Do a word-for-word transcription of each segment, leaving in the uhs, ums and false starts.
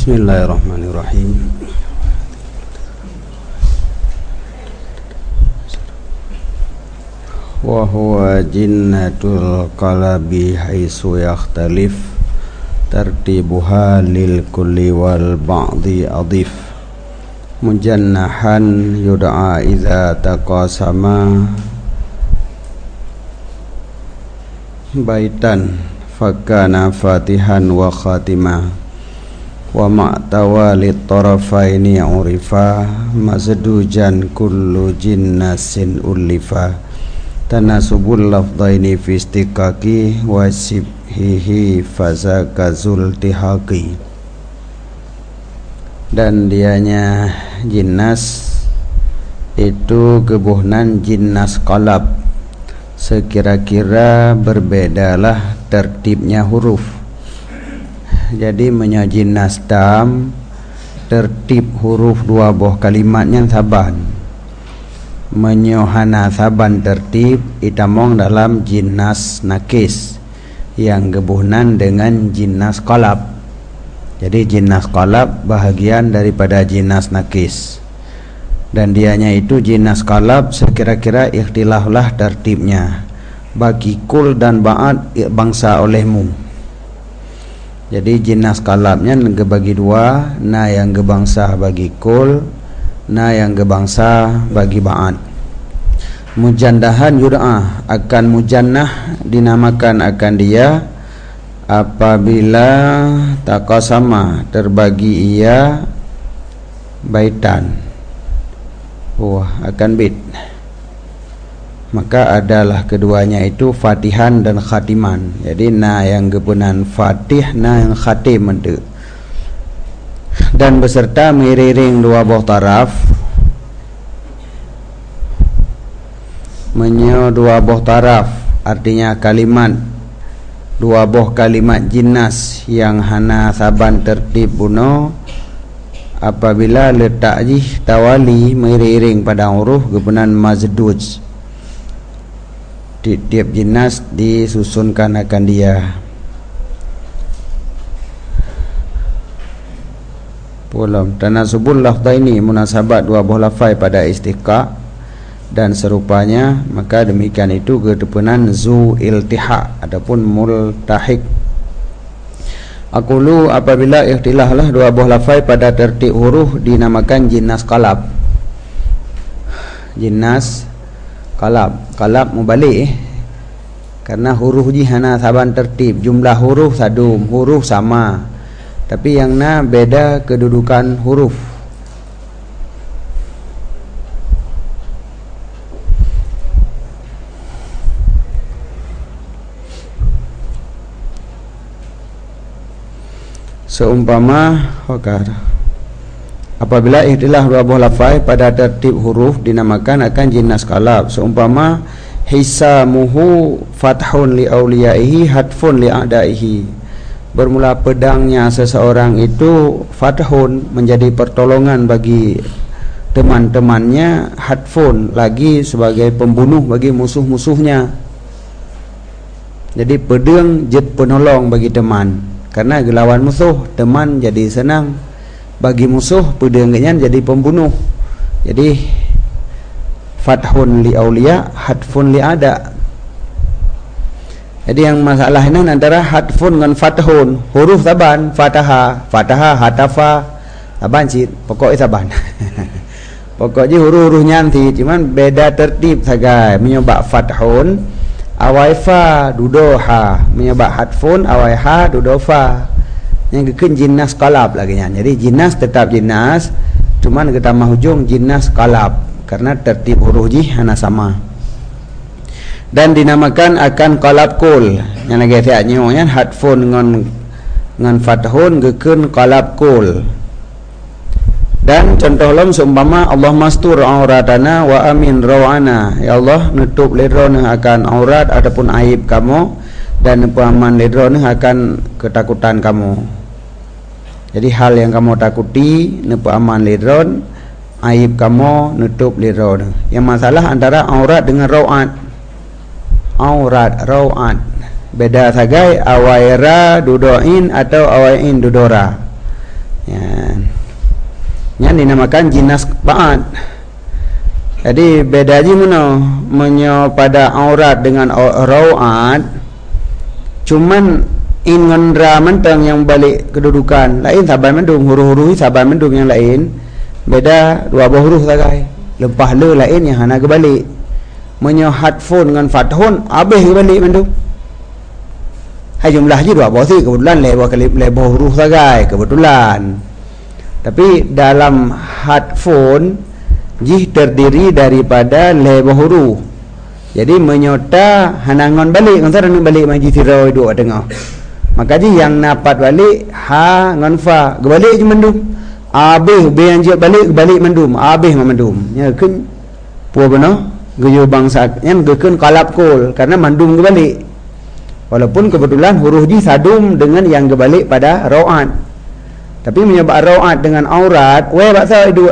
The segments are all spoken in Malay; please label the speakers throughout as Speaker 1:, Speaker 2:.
Speaker 1: Bismillahirrahmanirrahim. Wa huwa jinnatul qalabi haitsu yakhtalif tartibuha lil kulli wal ba'di adif mujannahan yud'a idza taqasama baitan fakana fatihan wa khatimah wa ma'tawalit tarafaini urifa mazdujan kullu jinnasin ulifa tanasubul lafdaini fi istiqaqi wa sibhihi fazakazul tihaqi. Dan dianya jinnas itu gebuhnan jinnas qalab, sekira-kira berbedalah tertibnya huruf. Jadi menyajinnas tam tertib huruf dua buah kalimatnya saban, menyohana saban tertib itamong dalam jinnas nakis yang gebuhnan dengan jinnas qalab. Jadi jinnas qalab bahagian daripada jinnas nakis, dan dianya itu jinnas qalab sekira-kira ikhtilaflah tertibnya bagi kul dan ba'ad bangsa olehmu. Jadi jinnas qalabnya ngebagi dua, na yang gebangsa bagi kul, na yang gebangsa bagi ba'ad. Mujandahan yud'a, akan mujannah dinamakan akan dia apabila taqasama terbagi ia baitan. Wah, akan bait. Maka adalah keduanya itu fatihan dan khatiman. Jadi na yang gepunan fatih, na yang khatim itu. Dan beserta mengiring dua buah taraf, menyo dua buah taraf, artinya kalimat dua buah kalimat jinnas yang hana saban tertib buno apabila letak jih tawali mengiring pada huruf gepunan mazduj. Tiap jinnas disusunkan akan dia. Pulam tanasubul lafdaini, munasabat dua buah lafai pada istiqa dan serupanya, maka demikian itu kedepanan zu iltihaq ataupun multahik. Aqulu apabila ikhtilaflah dua buah lafai pada tertib huruf dinamakan jinnas qalab. Jinnas qalab, qalab mubalik eh? Karena huruf jihana saban tertib, jumlah huruf sadum, huruf sama, tapi yang na beda kedudukan huruf. Seumpama wakar apabila ikhtilaf dua buah lafai pada tertib huruf dinamakan akan jinnas qalab. Seumpama hisamuhu fathun li auliyaihi hatfun li a'daihi, bermula pedangnya seseorang itu fathun menjadi pertolongan bagi teman-temannya, hatfun lagi sebagai pembunuh bagi musuh-musuhnya. Jadi pedang jet penolong bagi teman, karena gelawan musuh teman jadi senang, bagi musuh pedangnya jadi pembunuh. Jadi fathun li auliya, hatfun li ada. Jadi yang masalah ini antara hatfun dengan fathun, huruf saban, fataha, fataha, hatafa, saban sih, pokoknya saban. Pokoknya huruf-huruf nyanti, cuman beda tertib saja. Menyoba fathun, awaifa, dudoha, menyoba hatfun, awaiha, dudofa. Yang keken jinnas qalab lagi nya. Jadi jinnas tetap jinnas, cuman kita mahujung jinnas qalab karena tertib huruf jih hana sama. Dan dinamakan akan qalab kul. Yang lagi saya nyonya hatfun ngan ngan fathun geken qalab kul. Dan contoh lom seumpama Allah mastur auratana wa amin rawana, ya Allah nutup ledrona akan aurat ataupun aib kamu, dan aman ledrona akan ketakutan kamu. Jadi hal yang kamu takuti nepa aman ledron, aib kamu nutup ledron. Yang masalah antara aurat dengan rawat. Aurat, rawat beda sagai awaira dudoin atau awain dudora. Ya. Yang dinamakan jinas ba'at. Jadi beda je mana menyo pada aurat dengan rawat. Cuman ingonra mentang yang balik kedudukan lain saban mendung, huruf-huruf saban mendung yang lain beda dua buah huruf sagai. Lepas le lain yang hana kebalik. Menyo hatfun dengan fathun habis kebalik mendung. Hai jumlah je dua buah si kebetulan le buah kali le buah huruf sagai kebetulan. Tapi dalam hatfun jih terdiri daripada le buah huruf. Jadi menyota hanangon balik kan sarang balik maji tirau dua tengah. Maka ji yang napat balik ha ngon fa balik je mendum. Abih be yang je balik balik mendum. Abih mendum. Nya keun puah beno geyo bangsa yang gekeun kalap kul karena mandum balik. Walaupun kebetulan huruf ji sadum dengan yang balik pada rawat. Tapi menyebab rawat dengan aurat we baksa dua.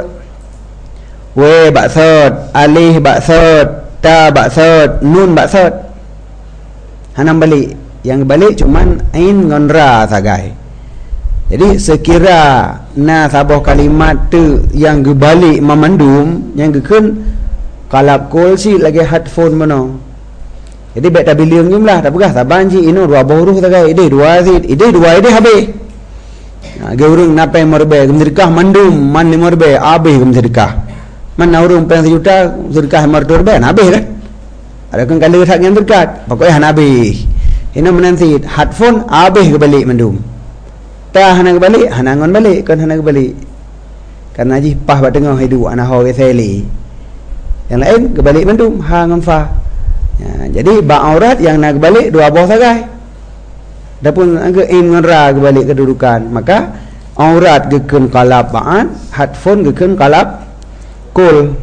Speaker 1: We baksad, alih baksad, ta baksad, nun baksad. Hanam balik. Yang balik cuman ain ngan ra sagai. Jadi sekira na sabah kalimat tu yang gebalik memandum, yang gekeun kalap kol si lagi hatfun mano. Jadi baik tak biliung jumlah tak pegah saban ji ino dua huruf sagai. Ide dua sid, ide dua ide habis. Nah, geurung napai morbe gemdirkah mandum man ni morbe habis gemdirkah. Man urung peng sejuta sedekah martur ben habis kan. Ada kan kali hak yang dekat pokoknya han habis. Ini menanti hatfun habis kebalik mendum. Tah hana kebalik hanangon balik kan hana kebalik. Karena ji pah ba tengah hidup ana ho seli. Yang lain kebalik mendum ha ngam fa. Ya, jadi ba aurat yang nak kebalik dua buah sagai. Adapun angka in ngan ra kebalik kedudukan, maka aurat gekeun kalab ba'at, hatfun gekeun kalab kul.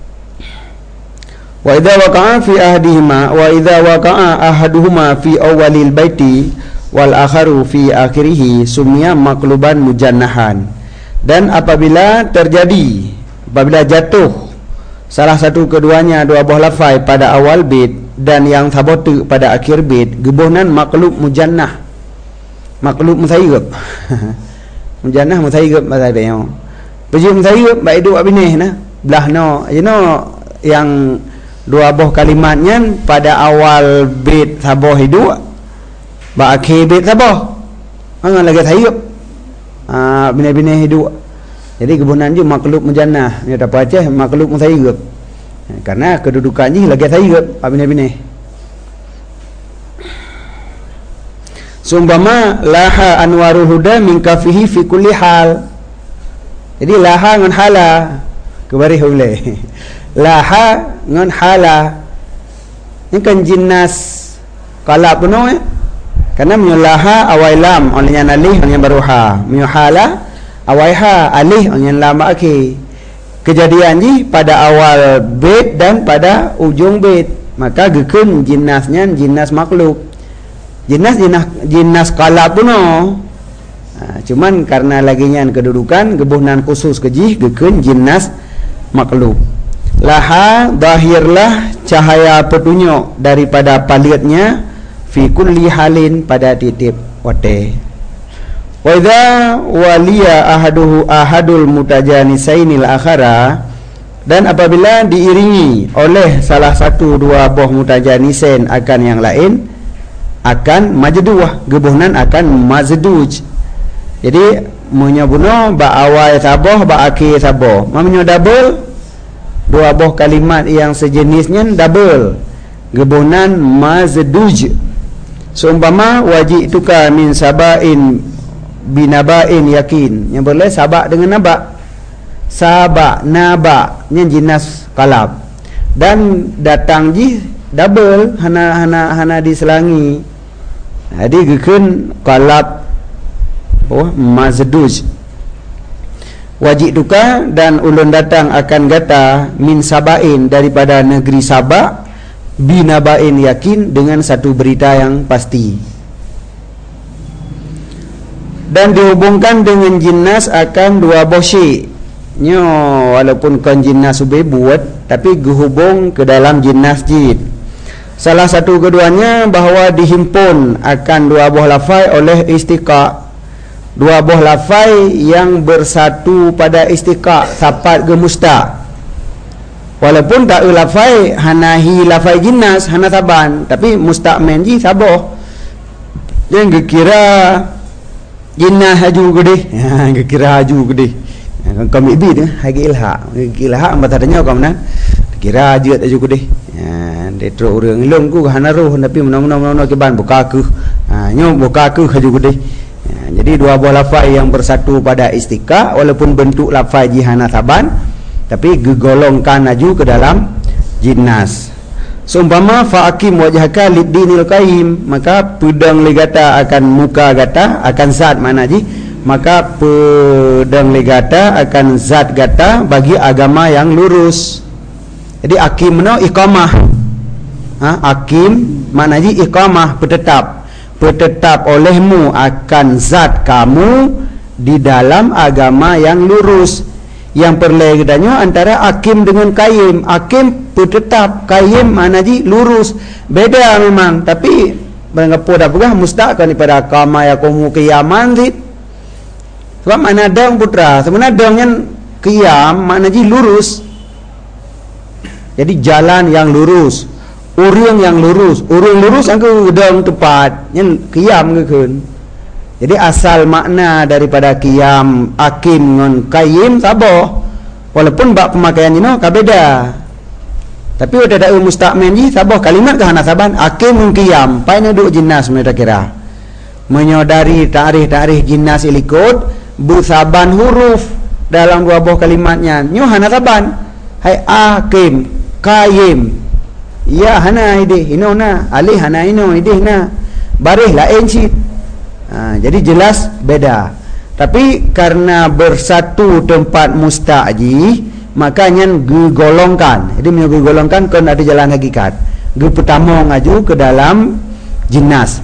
Speaker 1: Wa idza waqa'a fi ahdihima wa idza waqa'a ahaduhuma fi awwalil baiti wal akharu fi akhirih summiya maqluban mujannahan. Dan apabila terjadi apabila jatuh salah satu keduanya dua buah lafaz pada awal bait dan yang sabotu pada akhir bait gebuhnan maqlub mujannah. Maqlub musayyib. Mujannah musayyib bahasa dia. Baju musayyib baik dua binih nah. Belah no, you know yang dua buah kalimatnya pada awal bait sabah hidup ba akhir bait sabah hang lagi sayup ah bina-bina hidup. Jadi kebunan je makhluk mujannah ni tak apa aja makhluk musayyib karena kedudukannya lagi sayup bina-bina. Sumpama laha anwarul huda min kafihi fi kulli hal. Jadi laha ngan hala kebari hule laha ngan hala ini kan jinas kalap penuh eh? Karena menyulaha awailam olehnya alih olehnya baruha menyuhala awaiha alih olehnya lama aki kejadian ji pada awal bait dan pada ujung bait maka gekeun jinasnya jinas makhluk jinas jinas jinas kalap penuh. Nah, cuman karena laginya kedudukan gebuhnan khusus kejih gekeun jinas makhluk. Laha dahirlah cahaya petunjuk daripada palitnya fi kulli halin pada titip wate. Wa idza waliya ahaduhu ahadul mutajanisainil akhara dan apabila diiringi oleh salah satu dua buah mutajanisain akan yang lain akan majduah gebuhnan akan mazduj. Jadi menyabuno ba awal sabah ba akhir sabah. Mamnya double dua buah kalimat yang sejenisnya double gebunan mazduj. Seumpama wajituka min sabain binabain yakin yang boleh sabak dengan naba sabak naba yang jinas kalab dan datang ji double hana hana hana diselangi jadi gekeun kalab oh mazduj. Wajituka dan ulun datang akan gata min sabain daripada negeri Sabak binabain yakin dengan satu berita yang pasti dan dihubungkan dengan jinas akan dua bosi nyo walaupun kan jinas ube buat tapi dihubung ke dalam jinas jid salah satu keduanya bahwa dihimpun akan dua buah lafaz oleh istiqa dua buah lafai yang bersatu pada istiqa sapat ke mustaq. Walaupun tak lafai hanahi lafai jinas hana saban, tapi mustaqmen ji saboh. Jangan kira jinas haju gede. Ha kira haju gede. Kami bi dia hagi ilha. Ilha mata tanya kau mana? Kira haju haju gede. Ha de tro urang ilung ku hana roh tapi menang-menang ke ban buka ke. Ha nyo buka ke haju gede. Ha, jadi dua buah lafai yang bersatu pada istiqa walaupun bentuk lafai ji hana saban tapi gegolongkan aju ke dalam jinas. Seumpama fa'akim wajhaka lid-dinil qayyim, maka pedang legata akan muka gata akan zat mana ji, maka pedang legata akan zat gata bagi agama yang lurus. Jadi akim no iqamah. Ha, akim mana ji iqamah, bertetap. Bertetap olehmu akan zat kamu di dalam agama yang lurus. Yang perbedaannya antara akim dengan qayyim. Akim bertetap, qayyim mana ji lurus. Beda memang, tapi mengapa dah pegah mustaqan daripada kama yaqumu qiyaman zid. Sebab mana dang putra, sebenarnya dangnya qiyam mana ji lurus. Jadi jalan yang lurus, urang yang lurus, urang lurus angka dang tepat, yang qiyam ke keun. Jadi asal makna daripada qiyam akim dengan qayyim saboh. Walaupun bab pemakaian ini no kabeda. Tapi ada dak mustaqmen ji saboh kalimat ke hana saban akim dengan qiyam. Pai duk jinas mereka kira. Menyodari tarikh-tarikh jinas ilikut bersaban huruf dalam dua buah kalimatnya. Nyo hana saban. Hai akim, qayyim. Ya hana ide, ino na, alih hana ino ide na. Barih lain cip. Ha, jadi jelas beda. Tapi karena bersatu tempat musta'ji, makanya gegolongkan. Jadi menyo gegolongkan kan ada jalan hakikat. Ge pertama ngaju ke dalam jinas.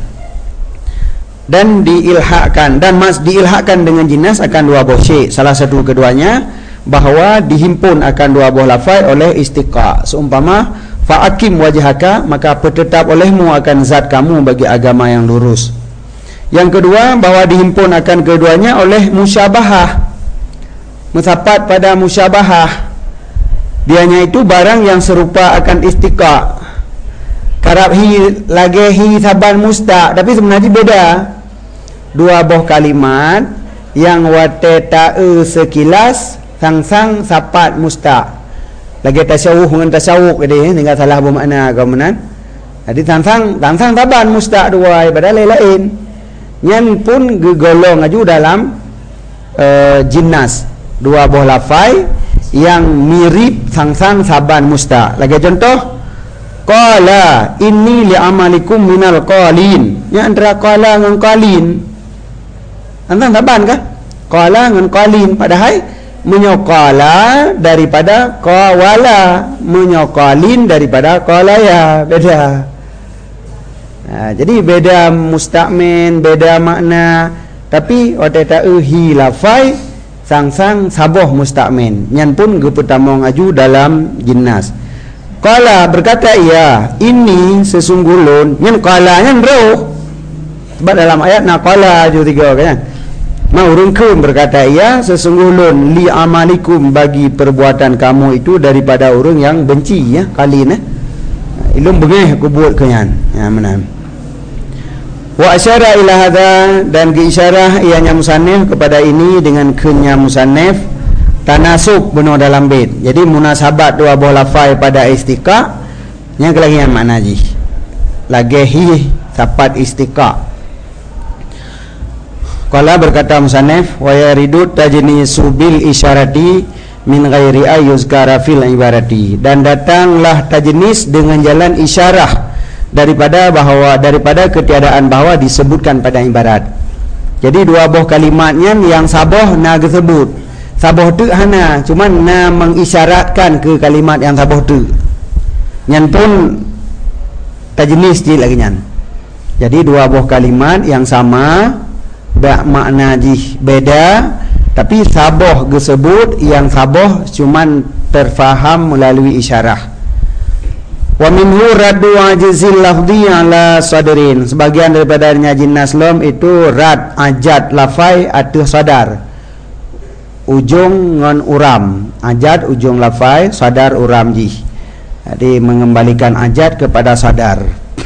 Speaker 1: Dan diilhakkan dan mas diilhakkan dengan jinas akan dua buah syai'. Salah satu keduanya bahawa dihimpun akan dua buah lafaz oleh istiqa. Seumpama fa'akim wajhaka, maka bertetap olehmu akan zat kamu bagi agama yang lurus. Yang kedua, bahawa dihimpun akan keduanya oleh musyabahah. Mensapat pada musyabahah. Dianya itu barang yang serupa akan istiqa. Karab hi lagi hi saban mustaq, tapi sebenarnya beda. Dua buah kalimat yang wate ta'e sekilas sang-sang sapat mustaq. Lagi tasyawuh dengan tasyawuk jadi tinggal salah bermakna kau menan. Jadi sang-sang sang-sang saban mustaq dua ibadah lain-lain. Yang pun gegolong aju dalam uh, jinas dua buah lafai yang mirip sang-sang saban mustaq. Lagi contoh, qala inni li'amalikum minal qalin. Yang antara qala dengan qalin sang-sang saban kah? Qala dengan qalin, padahal menyokala daripada qawala, menyokalin daripada qalaya, beda. Ha, jadi beda mustaqmin, beda makna. Tapi wate ta'u hi lafai sang-sang saboh mustaqmin. Nyan pun ge pertama ngaju dalam jinas. Qala berkata ia, ini sesungguhnya nyan qala nyan roh. Sebab dalam ayat na qala ju tiga kan. Mau rungkum berkata ia, sesungguhnya li amalikum bagi perbuatan kamu itu daripada orang yang benci ya, kalin eh. Ilum bengeh aku buat kenyan. Ya mana. Wa asyara ila hadha, dan diisyarah ianya musannif kepada ini dengan kenya musannif tanasub benar dalam bait. Jadi munasabat dua buah lafai pada istiqa yang kelahian makna ji. Lagi hi sapat istiqa. Qala berkata musannif wa yaridu tajnisu bil isyarati min ghairi ayuzkara fil ibarati, dan datanglah tajnis dengan jalan isyarah daripada bahawa daripada ketiadaan bahawa disebutkan pada ibarat. Jadi dua buah kalimatnya yang saboh na disebut. Saboh tu hana, cuma na mengisyaratkan ke kalimat yang saboh tu. Nyan pun tajnis ji lagi nyan. Jadi dua buah kalimat yang sama, bak makna ji beda, tapi saboh disebut, yang saboh cuma terfaham melalui isyarah. Wa minhu raddu ajizil lafzi ala sadrin. Sebagian daripadanya jinas lam itu rad ajat lafai atau sadar. Ujung ngan uram. Ajat ujung lafai, sadar uram ji. Jadi mengembalikan ajat kepada sadar.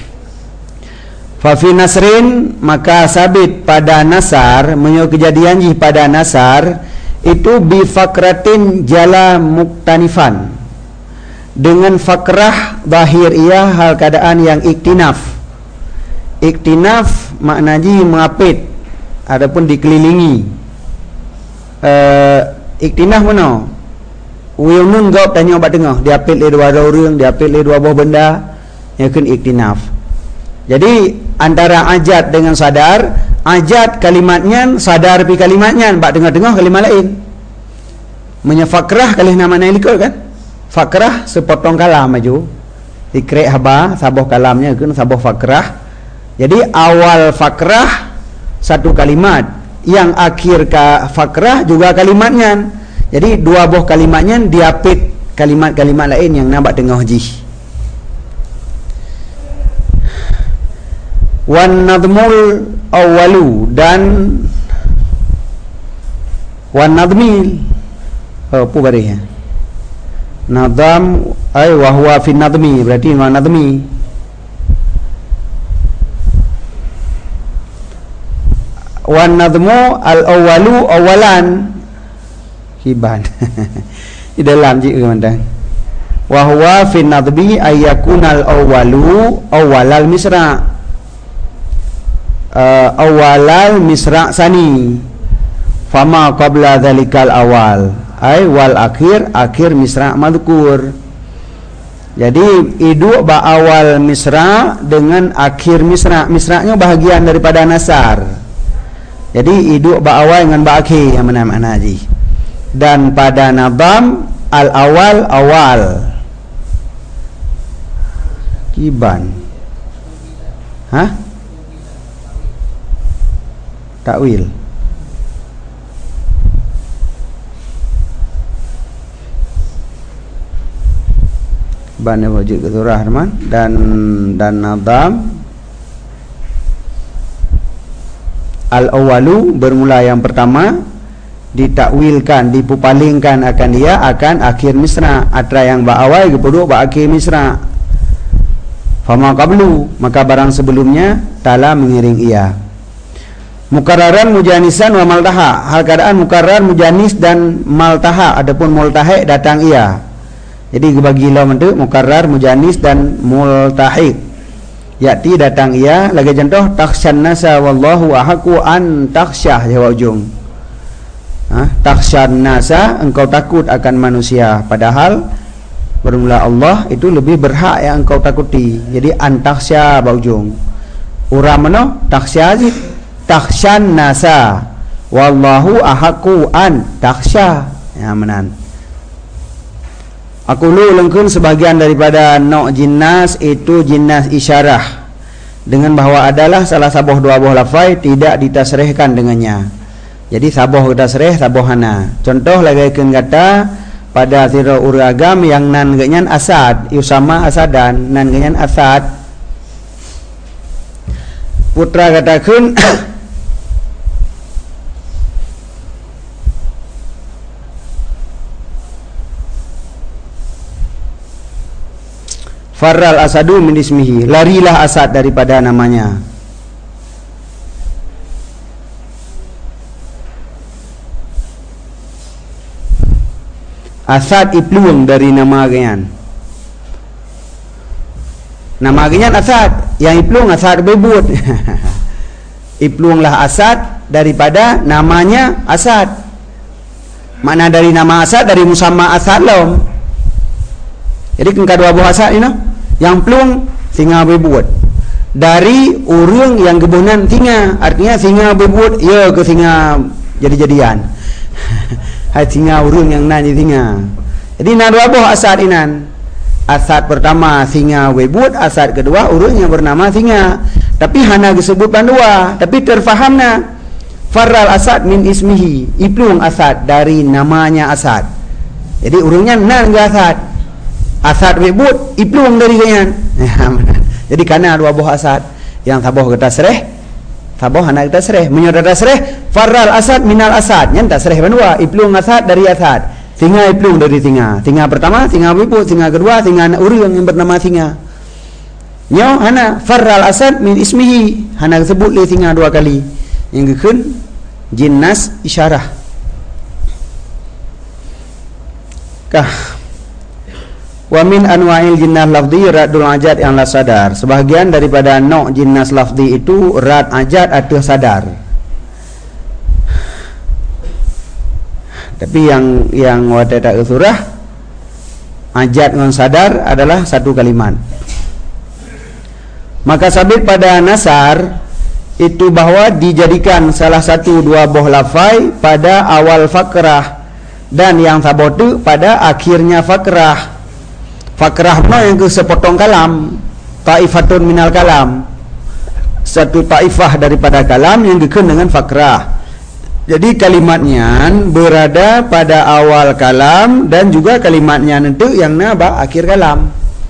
Speaker 1: Fa fi nasrin, maka sabit pada nasar, menyo kejadian ji pada nasar itu bi fakratin jala muktanifan, dengan fakrah zahir ia hal keadaan yang iktinaf. Iktinaf makna ji mengapit adapun dikelilingi. Uh, iktinaf mana? Uyunun gop tanya obat tengah, diapit le dua orang, diapit le dua buah benda, yang kan iktinaf. Jadi antara ajat dengan sadar, ajat kalimatnya, sadar pi kalimatnya, bak tengah-tengah kalimat lain. Menyefakrah kali nama naik likut kan? Fakrah sepotong kalam maju. Dikrek haba saboh kalamnya kan saboh fakrah. Jadi awal fakrah satu kalimat, yang akhir ka fakrah juga kalimatnya. Jadi dua buah kalimatnya diapit kalimat-kalimat lain yang nampak tengah ji. Wan nadmul awwalu, dan wan nadmil oh, apa barinya? Nadam ay wa huwa fi nadmi, berarti ma nadmi. Wan nadmu al awwalu awalan hiban. Di dalam ji kemandan. Wa huwa fi nadbi ayakunal awwalu awalal misra. Uh, awalal misra sani. Fama qabla dzalikal awal. Ai wal akhir akhir misra madhkur. Jadi idu ba awal misra dengan akhir misra. Misranya bahagian daripada nasar. Jadi idu ba awal dengan ba akhir yang mana makna ji. Dan pada nadam al awal awal kiban. Hah? Takwil. Bana wajib keturah teman, dan dan nadam al awalu bermula yang pertama, ditakwilkan, dipupalingkan akan dia akan akhir misra. Atra yang ba awal kepada ba akhir misra. Fama qablu, maka barang sebelumnya tala mengiring ia. Mukarraran mujanisan wa maltaha, hal keadaan mukarrar mujanis dan maltaha, adapun multahiq datang ia. Jadi bagi law mentu mukarrar mujanis dan multahiq. Yati datang ia, lagi contoh takhsyan nasa wallahu ahaqu an takhsyah jawab ujung. Ha, takhsyan nasa, engkau takut akan manusia, padahal bermula Allah itu lebih berhak yang engkau takuti. Jadi an takhsya baujung. Uram mana? Takhsya ji. Takhsyan nasa wallahu ahaqu an takhsya. Ya menan. Aku lu lengkun sebahagian daripada nok jinas itu jinas isyarah, dengan bahawa adalah salah sabuh dua buah lafai tidak ditasrihkan dengannya. Jadi sabuh tasrih sabuh hana. Contoh lagi kata pada sira uragam yang nan genyan asad, yusama asadan, nan genyan asad. Putra katakan Farral asadu min ismihi, larilah asad daripada namanya. Asad ipluang dari nama genyan. Nama genyan asad, yang ipluang asad bebut. Ipluanglah asad daripada namanya asad. Mana dari nama asad, dari musamma asad lom. Jadi kengka dua buah asad ini, yang pelung singa berbuat dari urang yang kebunan singa, artinya singa berbuat ya ke singa jadi-jadian. Hai singa urang yang nan singa. Jadi na dua buah asad inan. Asad pertama singa berbuat, asad kedua urang yang bernama singa. Tapi hana disebutkan dua, tapi terfahamna. Farral asad min ismihi, iplung asad dari namanya asad. Jadi urangnya nan ke asad. asad wibut iplung dari ganyan. Jadi kana dua buah asad yang taboh kita sereh taboh anak kita sereh menyodara sereh faral asad minal asad nyen tak sereh banua iplung asad dari asad singa iplung dari singa singa pertama singa wibut singa kedua singa anak urang yang bernama singa nyo hana faral asad min ismihi hana sebut le singa dua kali yang gekeun jinnas isyarah kah wa min anwa'il jinnah lafzi radul ajad yang la sadar. Sebahagian daripada nok jinnas lafzi itu rad ajad atau sadar. Tapi yang yang wadada surah ajad dengan sadar adalah satu kalimat. Maka sabit pada nasar itu bahwa dijadikan salah satu dua buah lafai pada awal fakrah dan yang sabotu pada akhirnya fakrah. Fakrah no yang ke sepotong kalam, taifatun minal kalam, satu taifah daripada kalam yang dikena dengan fakrah. Jadi kalimatnya berada pada awal kalam dan juga kalimatnya nanti yang naba akhir kalam.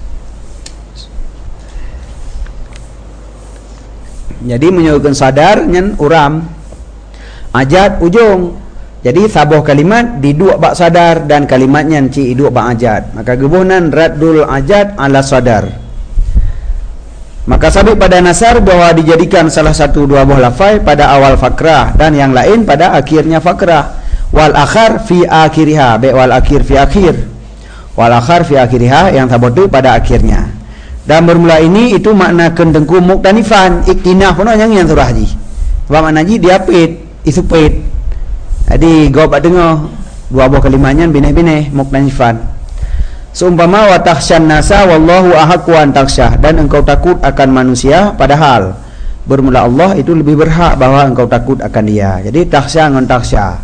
Speaker 1: Jadi menyebutkan sadar nyen uram, ajad ujung. Jadi sabuh kalimat di dua bak sadar dan kalimatnya ci dua bak ajad. Maka gebunan raddul ajad ala sadar. Maka sabit pada nasar bahwa dijadikan salah satu dua buah lafai pada awal fakrah dan yang lain pada akhirnya fakrah. Wal akhar fi akhiriha, be wal akhir fi akhir. Wal akhar fi akhiriha yang sabotu pada akhirnya. Dan bermula ini itu makna kendengku muktanifan iktinah pun yang yang surah ji. Sebab makna ji dia pit, isu pit. Jadi gua pak dengar dua buah kalimatnya bineh-bineh muktanifan. Seumpama wa takhsyan nasa wallahu ahaqqu an takhsyah, dan engkau takut akan manusia padahal bermula Allah itu lebih berhak bahwa engkau takut akan dia. Jadi takhsya ngan takhsya.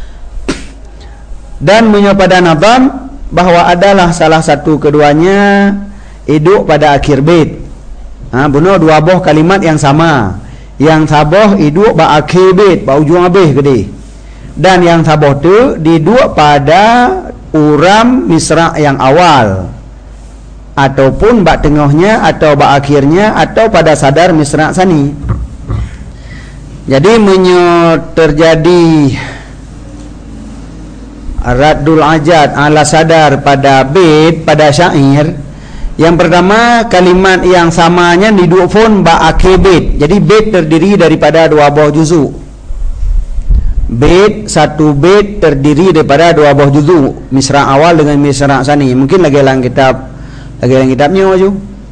Speaker 1: Dan menyopada nazam bahwa adalah salah satu keduanya hidup pada akhir bait. Ha bunuh dua buah kalimat yang sama. Yang saboh hidup ba akhir bait, ba ujung habis gede. Dan yang saboh tu diduk pada uram misra yang awal ataupun bak tengahnya atau bak akhirnya atau pada sadar misra sani. Jadi menyo terjadi raddul ajad ala sadar pada bait pada syair. Yang pertama kalimat yang samanya diduk fon bak akhir bait. Jadi bait terdiri daripada dua buah juzuk. Bait satu bait terdiri daripada dua buah juzuk, misra awal dengan misra sani. Mungkin lagi dalam kitab lagi dalam kitabnya maju.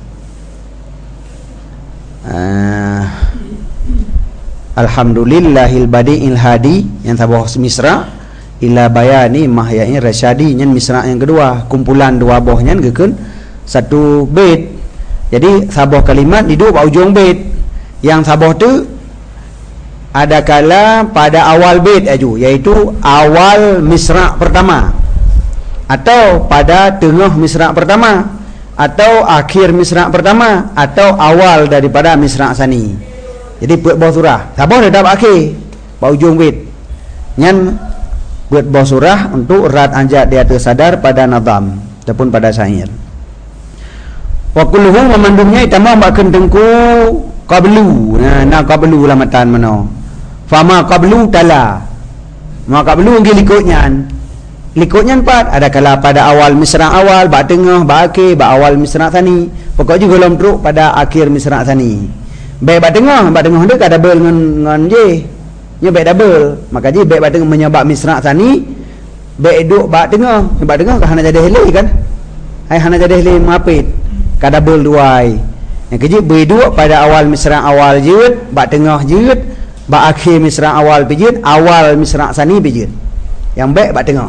Speaker 1: Uh, Alhamdulillahil badi'il hadi yang tabuh misra ila bayani mahya'i rasyadi nyen misra yang kedua, kumpulan dua buahnya gekeun satu bait. Jadi sabuh kalimat di dua ujung bait. Yang sabuh tu ada kala pada awal bait aju, yaitu awal misra pertama atau pada tengah misra pertama atau akhir misra pertama atau awal daripada misra sani. Jadi buat bawah surah sabar dah akhir bau ujung bait nyan buat bawah surah untuk rad anjat dia tersadar pada nazam ataupun pada syair. Wa kulluhum memandungnya itama makan dengku qablu. Nah, na qablu lamatan mano. Fama qablu tala. Ma qablu ngi likutnya. Likutnya empat. Ada kala pada awal misra awal, ba tengah, ba akhir, ba awal misra tani. Pokok juga belum teruk pada akhir misra tani. Baik ba tengah, ba tengah dia ada double ngan ngan je. Nya baik double. Maka je baik ba tengah menyebab misra tani. Baik duk ba tengah, ba tengah kan hana jadi helai kan? Hai hana jadi helai mapit. Ka double duai. Yang kejip berdua pada awal misra awal jeut, ba tengah jeut, ba akhir misra awal pijit, awal misra sani pijit. Yang baik ba tengah.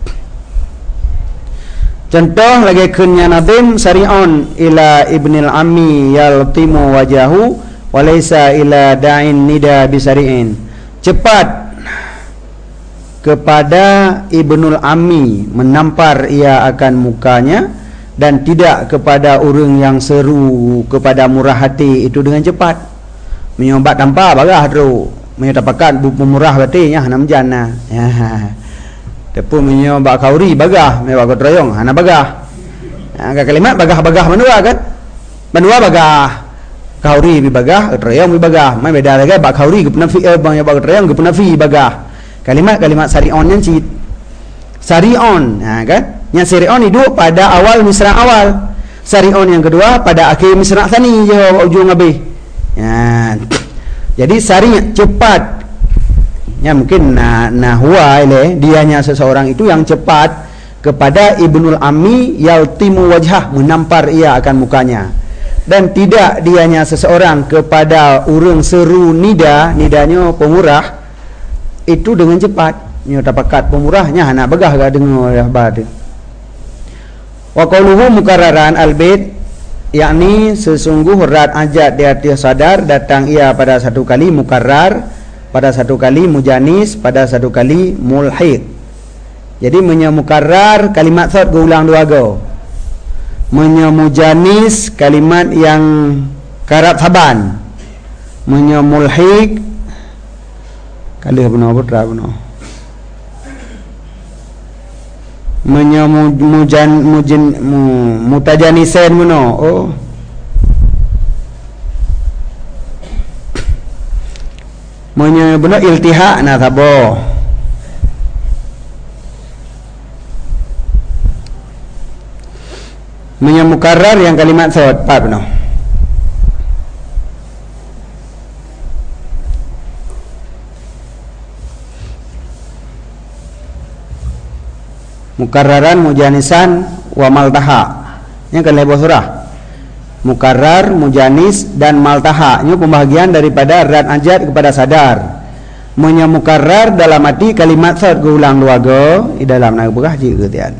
Speaker 1: Contoh lagi kunya nadim sari'un ila ibnil ammi yaltimu wajahu walaysa ila da'in nida bisari'in. Cepat kepada ibnul ammi, menampar ia akan mukanya, dan tidak kepada orang yang seru kepada murah hati itu dengan cepat. Menyombat tanpa bagah tu menyatapakan buku murah hatinya hanam jana. Ya. Tepun menyombat kauri bagah mewah ketroyong hana bagah. Agak kalimat bagah-bagah menua kan? Menua bagah. Kauri bi bagah, treyong bi bagah. Mai beda lagi bak kauri ge penafi eh bang ya bak treyong ge penafi bagah. Kalimat-kalimat sari'on yang cit. Sari'on, ha kan? Yang sari'on itu pada awal misra awal. Sari'on yang kedua pada akhir misra tsani je ujung habis. Ya. Jadi sari cepat. Ya mungkin nah nahwa ile dianya seseorang itu yang cepat kepada ibnul ammi yaltimu wajhah, menampar ia akan mukanya. Dan tidak dianya seseorang kepada urang seru nida, nidanya pemurah itu dengan cepat. Nyo tapakat pemurahnya anak begah ga dengar dah bad. Wa qauluhu mukarraran albait, yakni sesungguh rat ajat di atas sadar datang ia pada satu kali mukarrar, pada satu kali mujanis, pada satu kali mulhid. Jadi menyemukarrar kalimat thot ulang dua go. Menyemujanis kalimat yang karab saban. Menyemulhid kali benar putra benar. Menyemujan mujin mutajanisen benar. Oh. Menye benar iltihak na tabo. Menyemukarrar yang kalimat sawat pa benar. Mukarraran mujanisan wa maltaha. Yang kan lebar surah. Mukarrar, mujanis dan maltaha. Ini pembahagian daripada rat ajat kepada sadar. Menyemukarrar dalam arti kalimat sawat ulang dua go di dalam nak berkah ji ketian.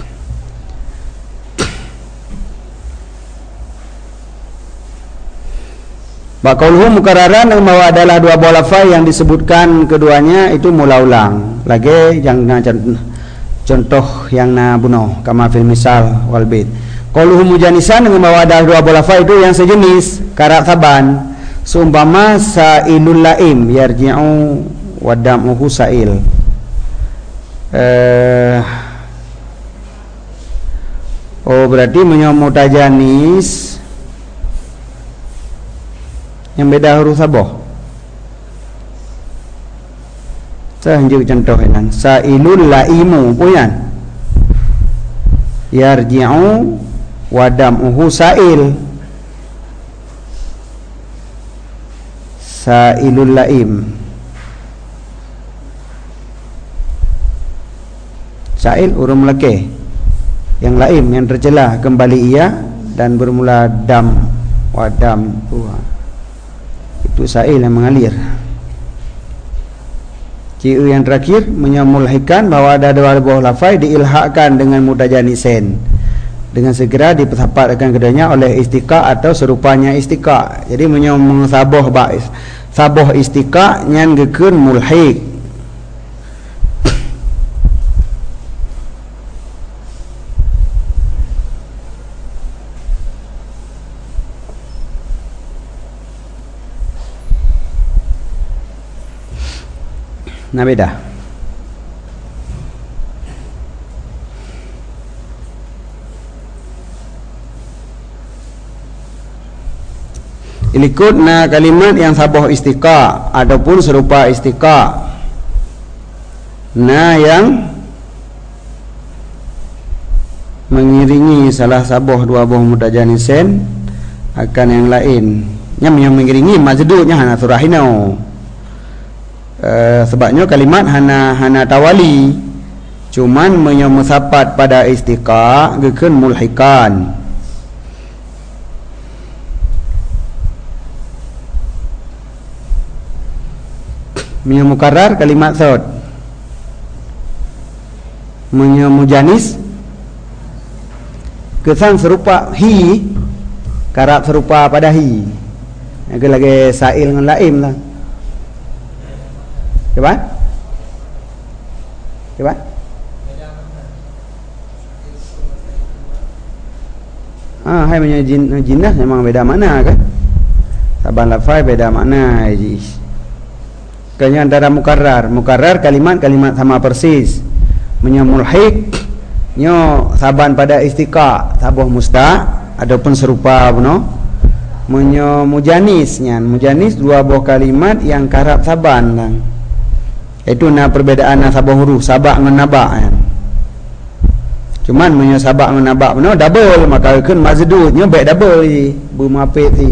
Speaker 1: Baqauluhu mukarraran yang bahwa adalah dua buah lafaz yang disebutkan keduanya itu mula ulang. Lagi yang contoh yang na bunuh kama fil misal wal bait. Qauluhu mujanisan dengan bahwa ada dua buah lafaz itu yang sejenis karak saban. Seumpama sa'ilul laim yarji'u wa dam'uhu sa'il. Eh Oh berarti menyamutajanis yang beda huruf sabah. Saya tunjuk contoh ini. Sa'ilul laimu puyan. Yarji'u wa dam'uhu sa'il. Sa'ilul laim. Sa'il huruf melekeh. Yang laim yang tercela kembali ia dan bermula dam wa dam. Itu sa'il yang mengalir. Ciri yang terakhir menyemulhikan bahawa ada dua buah lafaz diilhakkan dengan mutajanisen, dengan segera dipesapatkan keduanya oleh istiqa atau serupanya istiqa. Jadi menyemul sabah ba sabah istiqa nyan gekeun mulhik. Nah beda. Ilikut na kalimat yang sabah istiqa ataupun serupa istiqa. Nah yang mengiringi salah sabah dua buah mutajanisen akan yang lain. Yang yang mengiringi majdudnya hana surahino. Uh, sebabnya kalimat hana hana tawali cuman menyemusapat pada istiqa gekeun mulhikan. Menyemukarrar kalimat saut menyemujanis kesan serupa hi karab serupa pada hi lagi lagi sa'il dengan laim lah. Coba Coba Ah, hai punya jin, jinnah memang beda makna kan. Saban lafaz beda makna. Kayaknya antara mukarrar, mukarrar kalimat-kalimat sama persis. Menyamulhik nyo saban pada istiqa tabuh musta adapun serupa beno menyo mujanis nyan mujanis dua buah kalimat yang karab saban lang. Itu na perbedaan na sabuh huruf sabak ngan nabak kan. Cuman menyo sabak ngan nabak beno double maka keun mazdud nyo baik double ji bu mapit ji.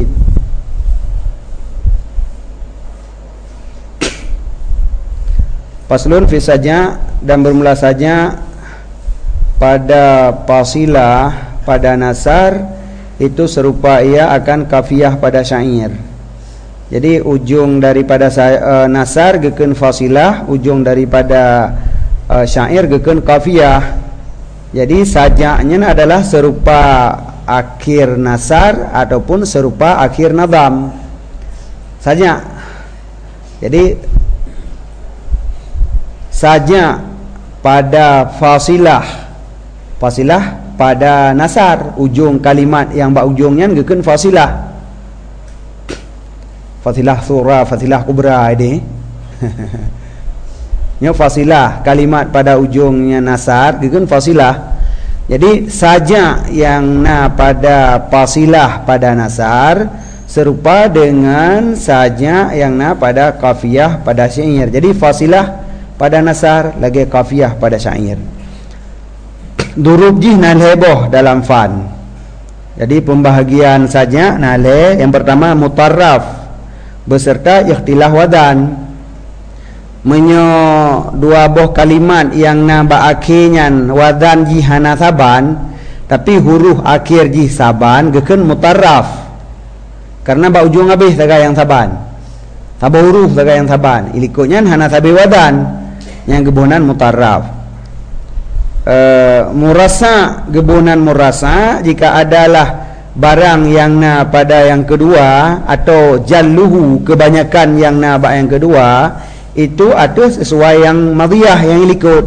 Speaker 1: Faslun fi saja dan bermula saja pada fasilah pada nasar itu serupa ia akan kafiyah pada syair. Jadi ujung daripada uh, nasar gekeun fasilah, ujung daripada uh, syair gekeun kafiyah. Jadi sajaknya adalah serupa akhir nasar ataupun serupa akhir nadam saja. Jadi saja pada fasilah fasilah pada nasar ujung kalimat yang bak ujungnya gekeun fasilah fasilah surah fasilah kubra ini nya fasilah kalimat pada ujungnya nasar gekeun fasilah. Jadi saja yang na pada fasilah pada nasar serupa dengan saja yang na pada kafiyah pada syair. Jadi fasilah pada nasar lagi kafiyah pada syair. Durub jih nalheboh dalam fan. Jadi pembahagian saja nalhe yang pertama mutarraf beserta ikhtilah wadan. Menyo dua boh kalimat yang namba akhirnya wadan jih hana saban tapi huruf akhir jih saban gekeun mutarraf. Karena ba ujung habis taga yang saban. Sabo huruf taga yang saban. Ilikonya hana sabe wadan yang gebonan mutarraf. Uh, murasa gebunan murasa jika adalah barang yang na pada yang kedua atau jalluhu kebanyakan yang na ba yang kedua itu ada sesuai yang madhiyah yang ikut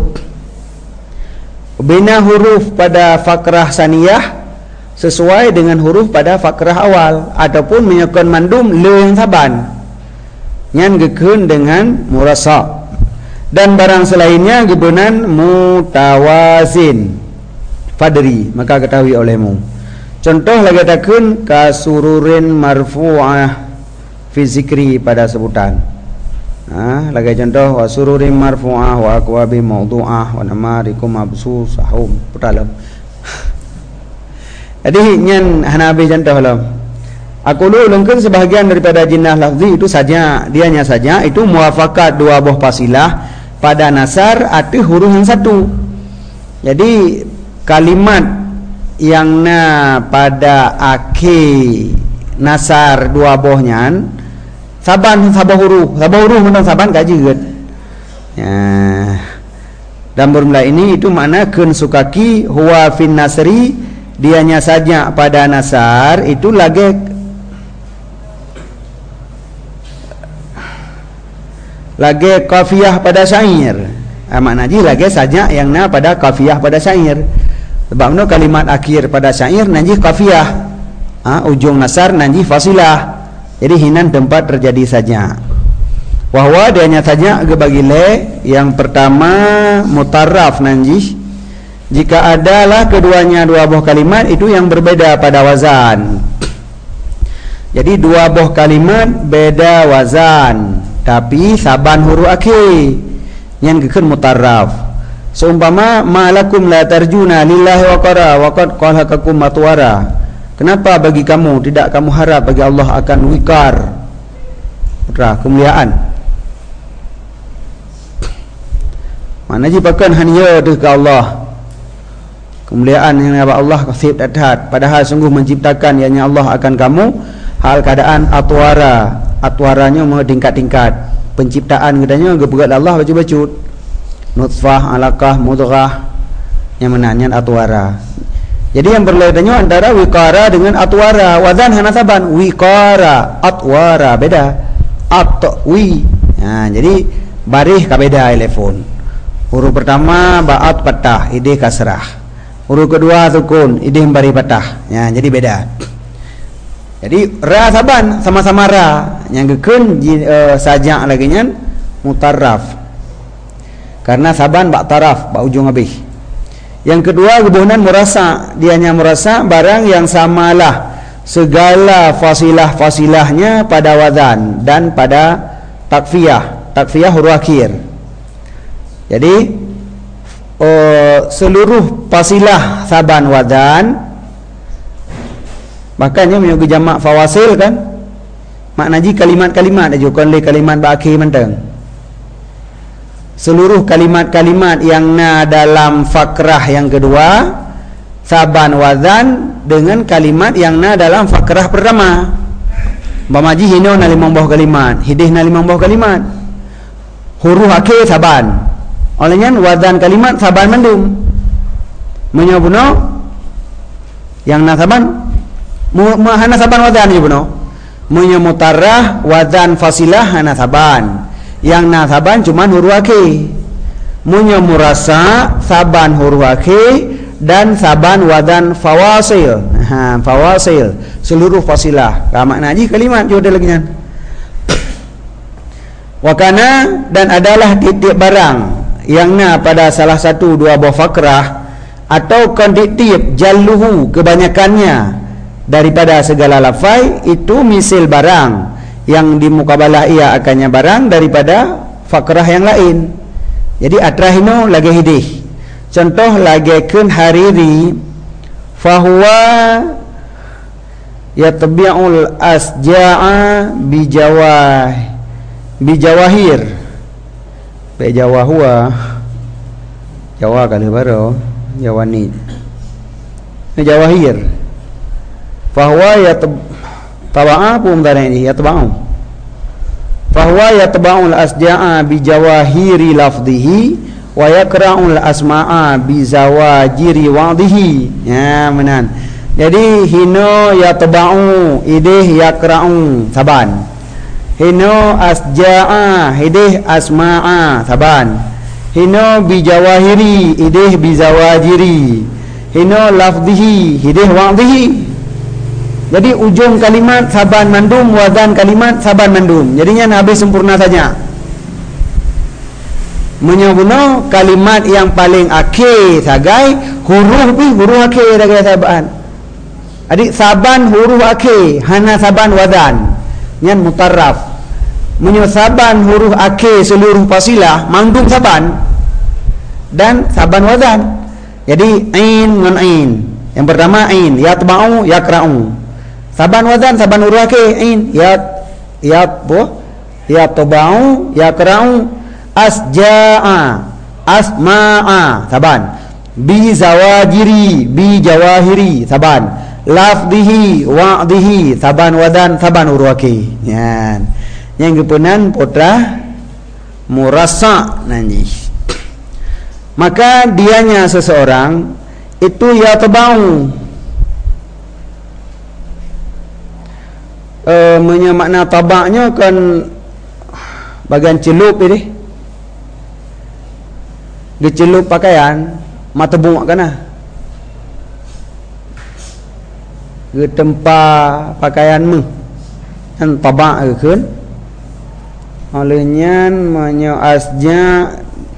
Speaker 1: bina huruf pada fakrah saniyah sesuai dengan huruf pada fakrah awal ataupun menyokon mandum le yang saban nyan gekeun dengan murasa. Dan barang selainnya gebunan mutawazin fadri maka ketahui olehmu. Contoh lagi takun kasururin marfu'ah fi zikri pada sebutan. Nah, lagi contoh wasururin marfu'ah wa aqwabi mawdu'ah wa namarikum absus sahum putalam. Jadi nyan hanabi contoh lah. Aku lu ulungkan sebahagian daripada jinnah lafzi itu saja dianya saja itu muafakat dua buah fasilah pada nasar ada huruf yang satu. Jadi kalimat yang na pada akhir nasar dua bohnya saban sabah huruf sabah huruf menang saban kaji get ya. Dan bermula ini itu makna kun sukaki huwa fin nasri dianya saja pada nasar itu lagi lagi kafiyah pada syair. Ah, makna ji lagi saja yang na pada kafiyah pada syair. Sebab no kalimat akhir pada syair nanti kafiyah. Ah, ujung nasar nanti fasilah. Jadi hinan tempat terjadi saja. Wahwa dianya saja gebagi le yang pertama mutarraf nanti. Jika adalah keduanya dua buah kalimat itu yang berbeda pada wazan. Jadi dua buah kalimat beda wazan. Tapi saban huruf akhir yang gekeun mutarraf. Seumpama malakum la tarjuna lillahi wa qara wa qad qalakakum matwara. Kenapa bagi kamu tidak kamu harap bagi Allah akan wikar putra kemuliaan. Mana ji pakan hanya deuk ke Allah. Kemuliaan yang Allah kasih datat padahal sungguh menciptakan ianya Allah akan kamu hal keadaan atwara. Atwaranya mau tingkat-tingkat penciptaan gedanya gebegat Allah baca-bacut nutfah alaqah mudghah yang menanya atwara. Jadi yang berlainnya antara wikara dengan atwara wazan hanasaban wikara atwara beda atwi. Nah, jadi barih ka beda telefon. Huruf pertama ba'at patah ide kasrah. Huruf kedua sukun ide bari patah. Ya, jadi beda. Jadi ra saban sama-sama ra yang gekeun uh, sajak lagi nya mutarraf. Karena saban bak taraf bak ujung habis. Yang kedua kebunan murasa, dianya murasa barang yang samalah segala fasilah-fasilahnya pada wazan dan pada takfiyah. Takfiyah huruf akhir. Jadi oh, seluruh fasilah saban wazan, makanya menyuguh jamak fawasil kan, maknanya kalimat-kalimat aja bukan le kalimat berakhir menteng. Seluruh kalimat-kalimat yang na dalam fakrah yang kedua saban wazan dengan kalimat yang na dalam fakrah pertama. Bamaji hino na limang buah kalimat, hidih na limang buah kalimat. Huruf akhir saban. Olehnya wazan kalimat saban mandum. Menyobuno yang na saban hana saban wazan je buno. Menyomutarah wazan fasilah hana saban. Yang na saban cuma huruf akhir. Munyo murasa saban huruf akhir dan saban wadan fawasil. Ha, fawasil seluruh fasilah. Ka makna ji kalimat jodoh lagi nya. Wakana dan adalah titik barang yang na pada salah satu dua buah fakrah atau konditip jalluhu kebanyakannya daripada segala lafai itu misil barang yang di mukabalah ia akannya barang daripada fakrah yang lain. Jadi atrahino lagi hidih. Contoh lagi kun hariri fahuwa yatbi'ul asja'a bijawah bijawahir bijawahua Jawa kali baru Jawani bijawahir fahuwa yatb taba'a pun dari ini yatba'u fahuwa yatba'ul asja'a bijawahiri lafdhihi wa yakra'ul asma'a bizawajiri wa'dhihi. Ya menan. Jadi hino yatba'u idih yakra'u saban. Hino asja'a idih asma'a saban. Hino bijawahiri idih bizawajiri. Hino lafdhihi idih wa'dhihi. Jadi ujung kalimat saban mandum, wazan kalimat saban mandum. Jadinya habis sempurna saja. Menyobuno kalimat yang paling akhir sagai huruf pi huruf akhir sagai saban. Adik saban huruf akhir hana saban wazan. Nyan mutarraf. Menyo saban huruf akhir seluruh fasilah mandum saban dan saban wazan. Jadi ain ngan ain. Yang pertama ain, yatba'u yakra'u. Saban wazan saban huruf akhir ain ya ya bu ya tabau ya qara'u asja'a asma'a saban bi zawajiri bi jawahiri saban lafdhihi wa'dhihi saban wazan saban huruf akhir. Ya. Yang kepunan putra murassa nanti. Maka dianya seseorang itu ya tabau Uh, makna tabaknya kan bagian celup ini dia celup pakaian mata bunga kana ke tempat pakaianmu kan tabak ke kan olehnya menyo asja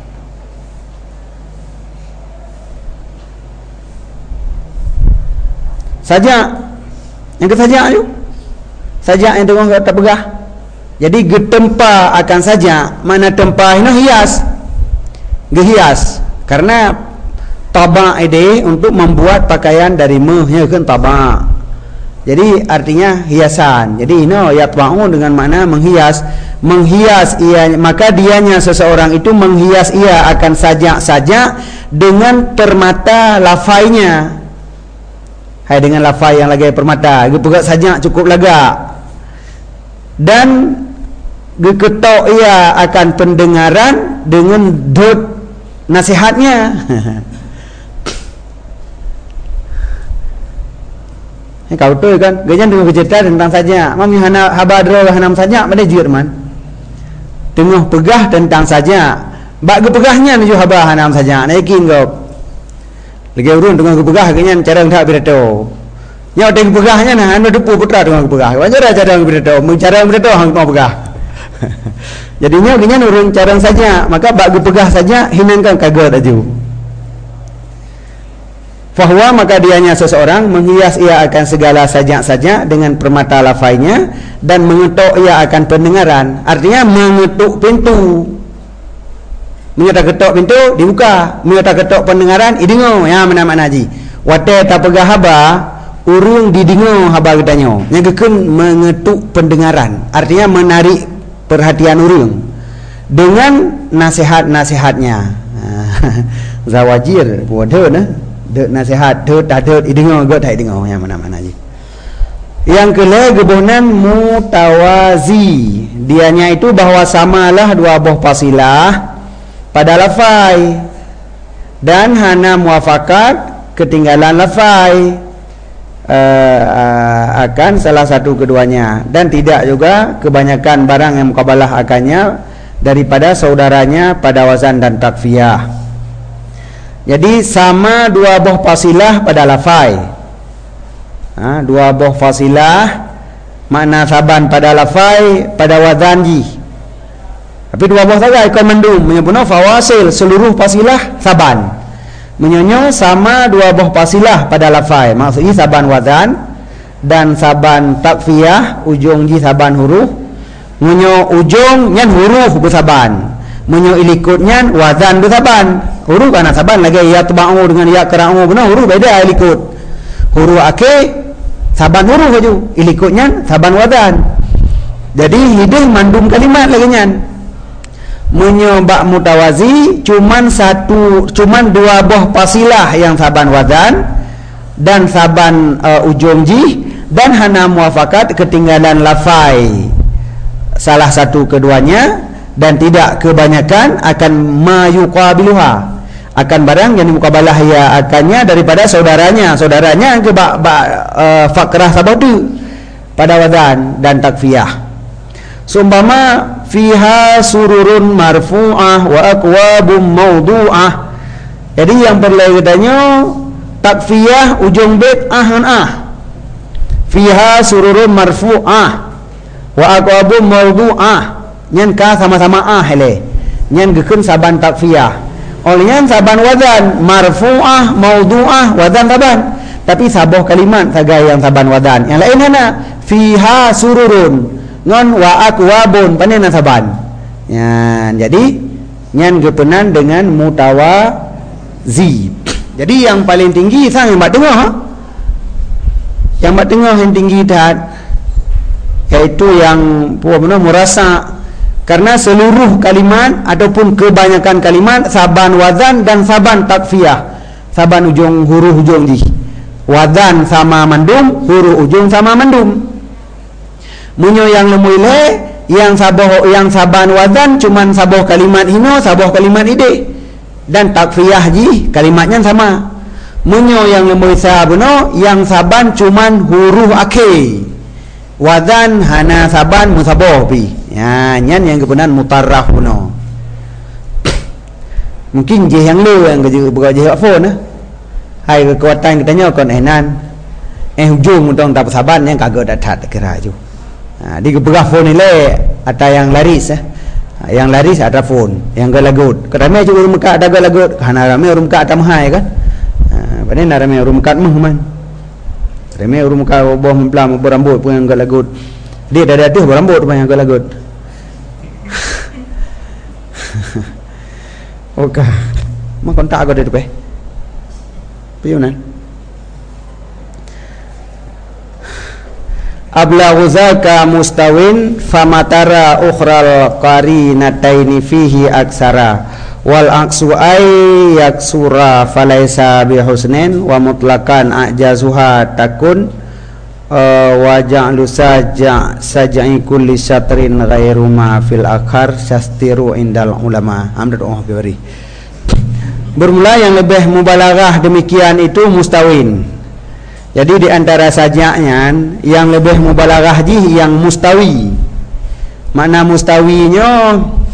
Speaker 1: saja yang ke saja ayo saja yang tengok tak pegah. Jadi getempa akan saja mana tempa ini hias. Gehias karena tabak ide untuk membuat pakaian dari meh ya kan tabak. Jadi artinya hiasan. Jadi ini yatba'u dengan makna menghias, menghias ia maka dianya seseorang itu menghias ia akan saja saja dengan permata lafainya. Hai dengan lafai yang lagi permata, gepegak saja cukup laga. Dan geketok ia akan pendengaran dengan dot nasihatnya. Kau tu kan, ganyan dengan bercerita tentang saja. Mami hana habadro hanam saja, pada jir man. Tengah pegah tentang saja. Bak gepegahnya menuju haba hanam saja. Naikin kau. Lagi urun tengah gepegah ganyan cara hendak berato. Yang ada gepegahnya nah, anda depu putra tengah gepegah. Wajar cara berato, cara berato hang mau pegah. Jadinya ganyan urun cara saja, maka bak gepegah saja hinangkan kaget aju. Fahuwa, maka dianya seseorang menghias ia akan segala sajak-sajak dengan permata lafainya dan mengetuk ia akan pendengaran. Artinya mengetuk pintu, mengetuk pintu dibuka, mengetuk pendengaran idengo. Ya mana makna haji wate tapegah haba urung didengo haba getanyo nyagekeun mengetuk pendengaran, artinya menarik perhatian urung dengan nasihat-nasihatnya. Zawajir bodoh nah de nasihat de tadet idengo go tai dengo yang mana-mana haji. Yang kelima gebohnan mutawazi, dianya itu bahwa samalah dua buah fasilah pada lafai dan hana muafakat ketinggalan lafai uh, uh, akan salah satu keduanya, dan tidak juga kebanyakan barang yang mukabalah akannya daripada saudaranya pada wazan dan takfiyah. Jadi sama dua buah fasilah pada lafai. Ha, dua buah fasilah makna saban pada lafai pada wazan ji. Tapi dua buah saja ikon mendum menyebutnya fawasil, seluruh fasilah saban. Menyonyo sama dua buah fasilah pada lafai, maksudnya saban wazan dan saban takfiyah, ujung ji saban huruf. Menyo ujung nyan huruf bersaban, menyo ilikutnya wazan bersaban. Huruf kana saban lagi ya tabau dengan ya qara'u benar huruf beda ilikut. Huruf akhir saban huruf aja, ilikutnya saban wazan. Jadi hidih mandum kalimat lagi nyan. Menyobak mutawazi cuman satu, cuman dua buah fasilah yang saban wazan dan saban uh, ujung ji, dan hana muafakat ketinggalan lafai salah satu keduanya, dan tidak kebanyakan akan mayuqabiluha, akan barang yang dimukabalah ya akannya daripada saudaranya saudaranya ke ba, ba, uh, fakrah sabatu pada wazan dan takfiyah. Sumpama fiha sururun marfu'ah wa aqwabum mawdu'ah. Jadi yang perlu katanya takfiyah ujung bait ahan ah. Fiha sururun marfu'ah wa aqwabum mawdu'ah. Nyan ka sama-sama ah hele. Nyan gekeun saban takfiyah. Olehnya saban wazan marfu'ah mawdu'ah wazan saban. Tapi saboh kalimat saga yang saban wazan. Yang lain hana fiha sururun ngon wa aqwabun panen saban. Ya, jadi nyan gepenan dengan mutawazi. Jadi yang paling tinggi sang yang mat tengah ha? Yang mat tengah yang tinggi dah, yaitu yang puan benar merasa, karena seluruh kalimat ataupun kebanyakan kalimat saban wazan dan saban takfiyah, saban ujung huruf ujung di wazan sama mandum, huruf ujung sama mandum. Munyo yang lemuile yang saboh yang saban wazan cuman saboh kalimat hino saboh kalimat ide, dan takfiyah ji kalimatnya sama. Munyo yang lemui sabuno yang saban cuman huruf akhir, wazan hana saban musaboh pi. Ya, nyan yang kebenaran mutarraf puno. Mungkin je yang lu yang kerja buka je phone nah. Hai kekuatan katanya kon enan. Eh hujung tong tak saban yang kagak datat kira ju. Ha, di beberapa phone ni le ada yang laris eh. Yang laris ada phone, yang galagut. Kerana juga urung kat ada galagut, kana rame urung kat tamhai kan. Ha, panen rame urung kat mah man. Rame urung kat boh memplam berambut pun yang galagut. Dia dah ada berambut pun yang galagut. Okah. Mak kontak aku depe. Piunan. Ablaghu zaka mustawin famatara ukhral qarinataini fihi aksara wal aksu ay yaksura falaisa bihusnin wa mutlaqan ajazuha takun uh, wa ja'lu saja sajai kulli syatrin ghairu ma fil akhar syastiru indal ulama. Amdad oh beri. Bermula yang lebih mubalaghah demikian itu mustawin. Jadi di antara sajaknya yang lebih mubalaghah ji yang mustawi. Mana mustawinya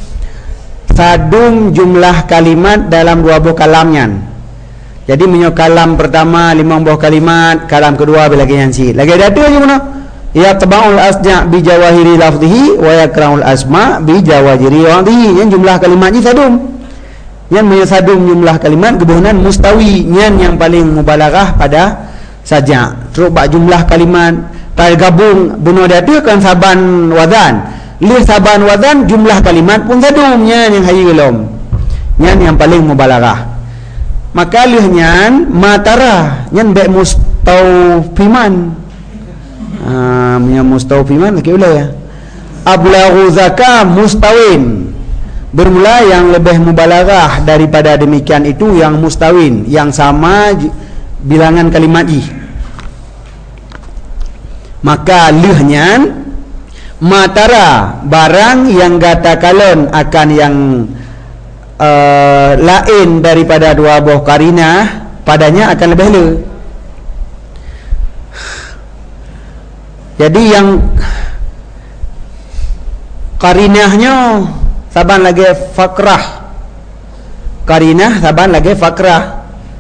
Speaker 1: sadum jumlah kalimat dalam dua buah kalamnya. Jadi menyo kalam pertama lima buah kalimat, kalam kedua lagi yang si. Lagi ada tu aja mana? Ya tabaul asja' bi jawahiri lafzihi wa yakraul asma' bi jawahiri lafzihi. Yang jumlah kalimatnya sadum. Nyan menyasadum jumlah kalimat gebuhnan mustawi, nyan yang paling mubalaghah pada sajak. Terus bak jumlah kalimat tergabung bunuh dia tu kan saban wadan. Li saban wadan jumlah kalimat pun sadum nyan yang hayi gelom. Nyan yang paling mubalaghah. Maka lih nyan matara nyan baik mustaufiman. Ah, punya mustaufiman lagi ulah ya. Ablaghu zakah mustawin. Bermula yang lebih mubalaghah daripada demikian itu yang mustawin, yang sama bilangan kalimat ji. Maka lihnya matara barang yang gatakalon akan yang uh, lain daripada dua buah karinah padanya akan lebih le. Jadi yang karinahnya saban lagi fakrah, karinah saban lagi fakrah.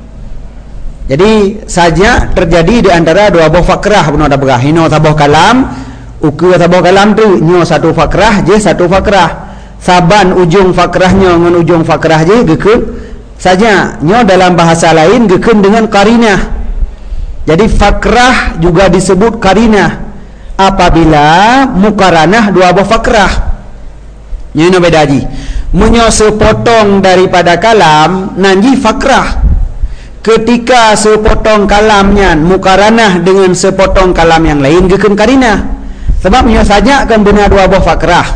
Speaker 1: Jadi saja terjadi di antara dua buah fakrah benar ada berah. Hino sabuh kalam, uku sabuh kalam tu nyo satu fakrah je satu fakrah. Saban ujung fakrahnya dengan ujung fakrah je gekun saja. Nyo dalam bahasa lain gekun dengan karinah. Jadi fakrah juga disebut karinah apabila mukaranah dua buah fakrah. Ini beda ji. Menyo sepotong daripada kalam nanji fakrah. Ketika sepotong kalamnya mukaranah dengan sepotong kalam yang lain gekun karinah. Sebab menyo saja akan benar dua buah fakrah.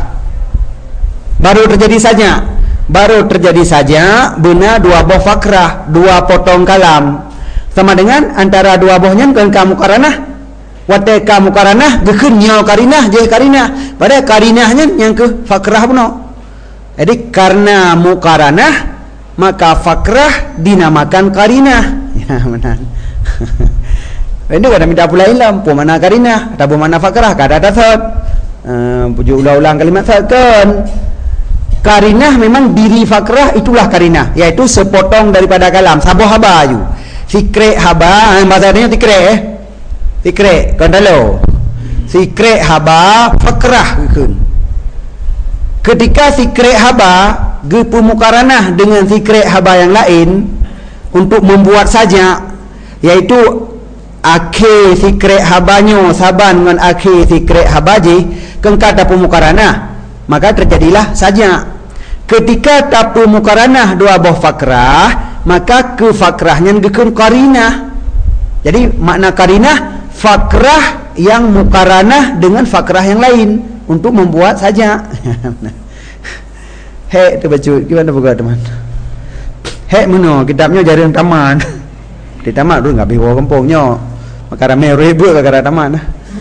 Speaker 1: Baru terjadi saja. Baru terjadi saja benar dua buah fakrah, dua potong kalam. Sama dengan antara dua buahnya kan kamu mukaranah. Wateka mukaranah gekun nyo karinah je karinah. Pada karinahnya yang ke fakrah puno. Jadi karena mukaranah maka fakrah dinamakan karinah. Ya benar. Ini kada minta pula ilam pu mana karinah, atau mana fakrah kada tasad. Uh, pujuk ulang-ulang kalimat kan. Karinah memang diri fakrah itulah karinah, yaitu sepotong daripada kalam sabuh haba ju. Sikre haba bahasanya tikre eh. Tikre kandalo. Sikre haba fakrah gekun. Ketika sikre haba gepu mukaranah dengan sikre haba yang lain untuk membuat saja, yaitu akhir sikre habanyo saban dengan akhir sikre habaji kengkata pemukaranah, maka terjadilah saja. Ketika tapu mukaranah dua buah fakrah, maka ke fakrahnya gekun karinah. Jadi makna karinah fakrah yang mukaranah dengan fakrah yang lain untuk membuat saja. Hek tu baca gimana buka teman. Hek meno kitabnya jaring taman. Di taman tu enggak biwa kampungnya. Maka ramai ribut gara-gara taman.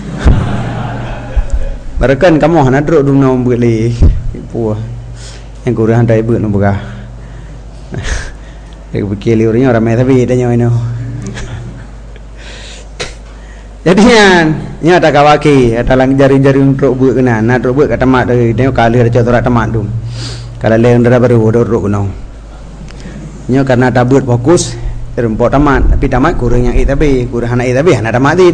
Speaker 1: Barakan kamu hana duduk dulu buat li. Puah. Yang kurang hantar ibu nak buka. Dia fikir liurnya ramai tapi tanya ini. Jadi kan, nya tak kawaki, tak lang jari-jari untuk buat kena, nak untuk buat kat tamat dari dia kali ada contoh tamat tu. Kalau lain dah baru duduk kena. Nya karena tak buat fokus, terempok tamat, tapi tamat kurang yang itu tapi kurang anak itu tapi anak tamat dit.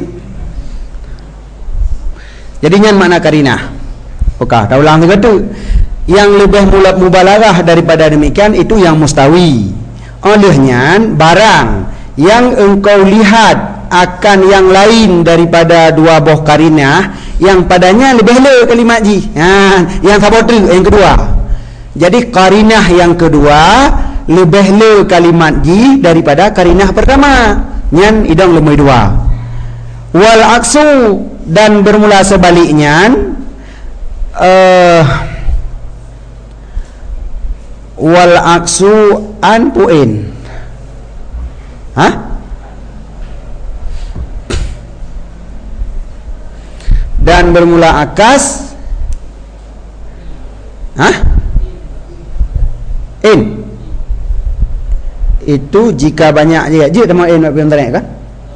Speaker 1: Jadi nya makna karinah. Okah, tak ulang juga tu. Yang lebih mulat mubalaghah daripada demikian itu yang mustawi. Olehnya barang yang engkau lihat akan yang lain daripada dua buah karinah yang padanya lebih le kalimat ji. Ha, yang sabotu yang kedua. Jadi karinah yang kedua lebih le kalimat ji daripada karinah pertama. Nyan idang lemui dua. Wal aksu dan bermula sebaliknya uh, wal aksu an puin. Hah? Dan bermula akas. Hah? In. Itu jika banyak je. Je temu in apa yang terakhir kan?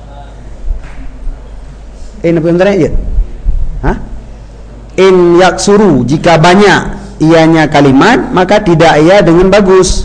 Speaker 1: In apa yang terakhir je? Hah? In yaksuru jika banyak ianya kalimat maka tidak ia dengan bagus.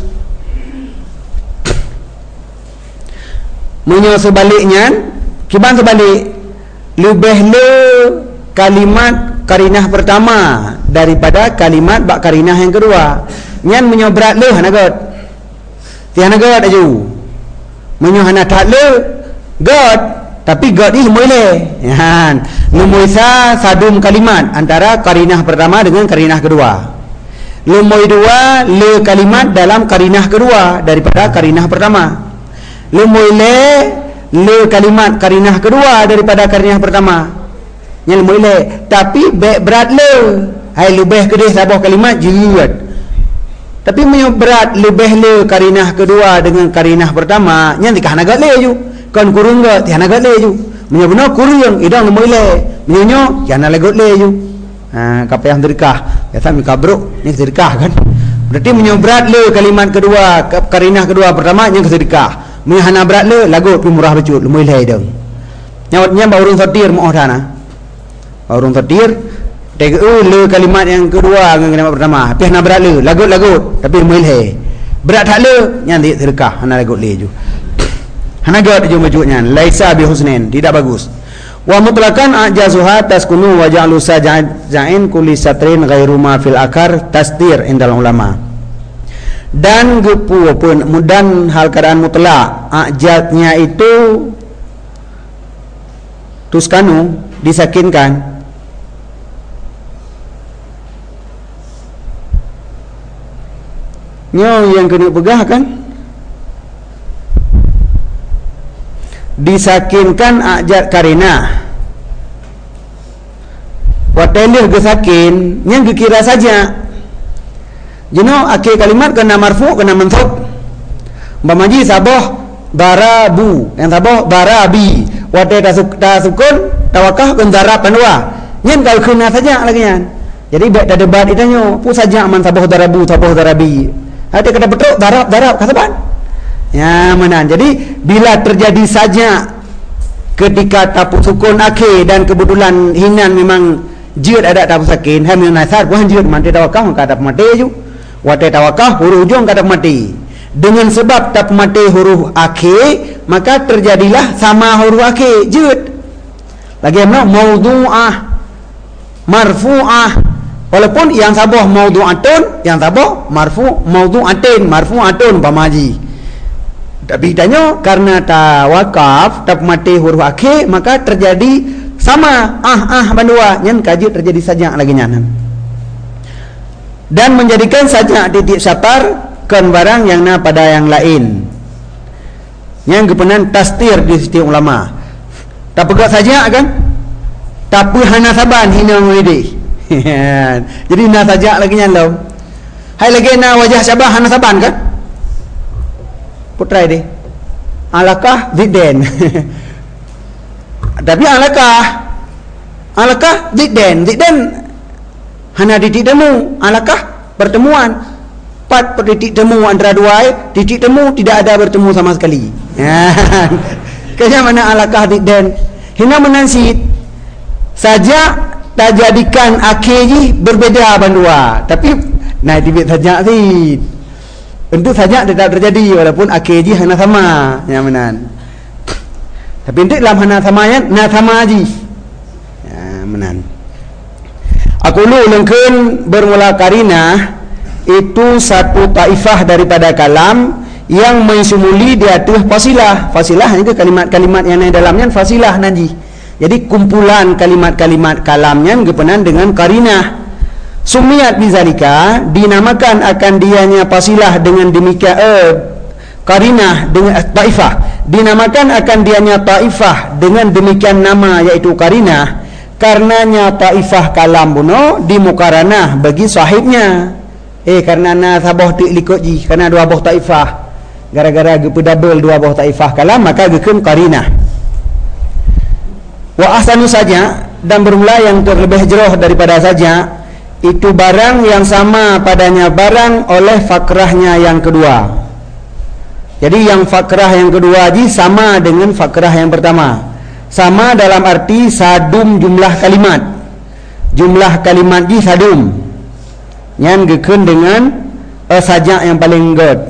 Speaker 1: Menyo sebaliknya, kiban sebalik lebih le kalimat karinah pertama daripada kalimat bak karinah yang kedua. Nyan menyobrat le hanagot. tiana god aju menyuhana tak le god tapi god ni lumui le ya lumui sa sadum kalimat antara karinah pertama dengan karinah kedua. Lumui dua le kalimat dalam karinah kedua daripada karinah pertama. Lumui le le kalimat karinah kedua daripada karinah pertama. Yang lumui le tapi be berat le hai lebih kedih sabah kalimat jerat. Tapi menyo berat lebih le karinah kedua dengan karinah pertama nya dikah nagat le ju. Kan kurung ga tiana gat le ju. Menyo benar kurung idang lumui le. Menyo tiana lagot le ju. Ha kapa yang sedekah. Kata mi kabruk ni sedekah kan. Berarti menyo berat le kalimat kedua karinah kedua pertama nya sedekah. Menyo hana berat le lagot pi murah becut lumui le dong. Nya nya baurung satir mo dana. Baurung satir tega le kalimat yang kedua dengan kalimat pertama. Pi hana berat le lagot-lagot tapi lumui le. Berat tak le nya sedekah hana lagot le ju. Hana gad je majuknya laisa bi husnin tidak bagus. Wa mutlaqan ajazuha taskunu wa ja'lu saja'in kulli satrin ghairu ma fil akar tasdir indal ulama. Dan gepu pun mudan hal keadaan mutlak ajatnya itu tuskanu disakinkan nyo yang kena pegah kan disakinkan ajat karina watelih gesakin yang dikira saja jeno akhir kalimat kena marfu kena mansub bamaji sabah barabu yang sabah barabi wate tasuk tasukun tawakah kun darab panwa nyen kal kena saja lagi nyen jadi baik ada debat itanyo pu saja man sabah darabu sabah darabi ada kena betul darab darab kasaban ya mana jadi bila terjadi saja ketika tapu sukun akhir dan kebetulan hinan memang jid ada tapu sakin hamil nasar bukan jid mati tawakah maka tapu mati ju wate tawakah huruf ujung kata mati dengan sebab tapu mati huruf akhir maka terjadilah sama huruf akhir jid lagi mana maudhu'ah marfu'ah walaupun yang sabah maudhu'atun yang sabah marfu' maudhu'atin marfu'atun pamaji. Tapi tanya karena tawakaf tak mati huruf akhir maka terjadi sama ah ah bandua nyen kaji terjadi saja lagi nyanan dan menjadikan saja titik satar kan barang yang na pada yang lain yang kepenan tastir di setiap ulama tak pegat saja kan tapi hana saban hina muidi jadi na saja lagi nyan hai lagi na wajah sabah hana saban kan putrai deh alakah zidden tapi alakah alakah zidden zidden hana titik temu alakah pertemuan empat titik temu antara dua titik temu tidak ada bertemu sama sekali kayaknya mana alakah zidden hina menansit saja tak jadikan akhirnya berbeza bandua tapi nah tibit saja sih tentu saja tidak terjadi walaupun akhirnya hana sama yang menan tapi untuk dalam hana sama ya na sama aji ya menan aku lu lengkeun bermula karina itu satu taifah daripada kalam yang mensumuli di atas fasilah fasilah itu kalimat-kalimat yang ada dalamnya fasilah naji jadi kumpulan kalimat-kalimat kalamnya gepenan dengan karina Sumiyat bizalika dinamakan akan dianya fasilah dengan demikian eh, karinah dengan eh, taifah dinamakan akan dianya taifah dengan demikian nama yaitu karinah karenanya taifah kalam buno dimukaranah bagi sahibnya eh karena na sabah tik likut ji karena dua buah taifah gara-gara gepe double dua buah taifah kalam maka gekem karinah wa ahsanu saja dan bermula yang terlebih jeroh daripada saja itu barang yang sama padanya barang oleh fakrahnya yang kedua. Jadi yang fakrah yang kedua ji sama dengan fakrah yang pertama. Sama dalam arti sadum jumlah kalimat. Jumlah kalimat ji sadum. Yang gekeun dengan uh, sajak yang paling god.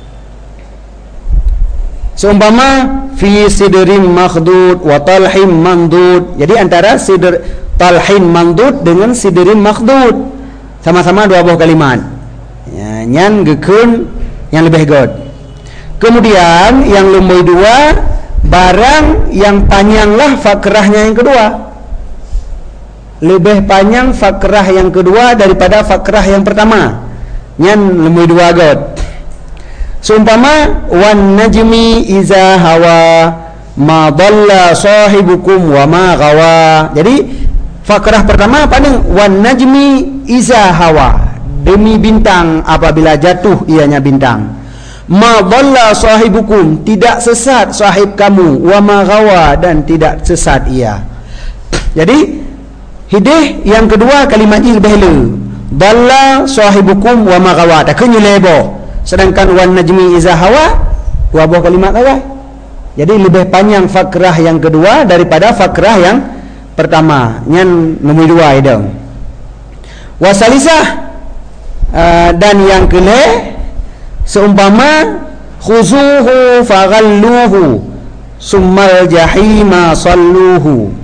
Speaker 1: Seumpama fi sidrin makhdud wa talhim mandud. Jadi antara sidr talhin mandud dengan sidrin makhdud sama-sama dua buah kalimat ya, nyan gekeun yang lebih god Kemudian yang nombor dua, barang yang panjanglah fakrahnya yang kedua. Lebih panjang fakrah yang kedua daripada fakrah yang pertama. Yang nombor dua god. Seumpama wan najmi iza hawa ma dhalla sahibukum wa ma gawa. Jadi fakrah pertama panjang wan najmi iza hawa, demi bintang apabila jatuh ianya bintang. Ma dhalla sahibukum, tidak sesat sahib kamu, wa ma gawa, dan tidak sesat ia. Jadi hidih yang kedua kalimat ini lebih hela. Dhalla sahibukum wa ma gawa, tak kena lebo. Sedangkan wan najmi iza hawa dua buah kalimat awal. Jadi lebih panjang fakrah yang kedua daripada fakrah yang pertama. Yang nombor dua itu. Wasalisah uh, dan yang kelima, seumpama khuzuhu faghalluhu summal jahima salluhu.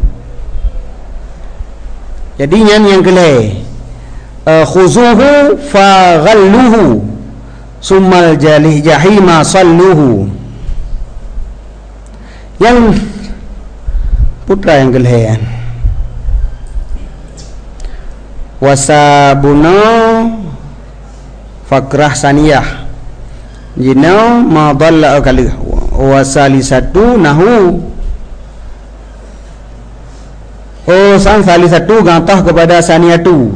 Speaker 1: Jadi yang yang kelima, uh, khuzuhu faghalluhu summal jalih jahima salluhu. Yang putra yang kelihatan wasabuna fakrah saniyah jina ma dhalla kali wasalisatu nahu. Oh, sang salisatu gantah kepada saniyatu.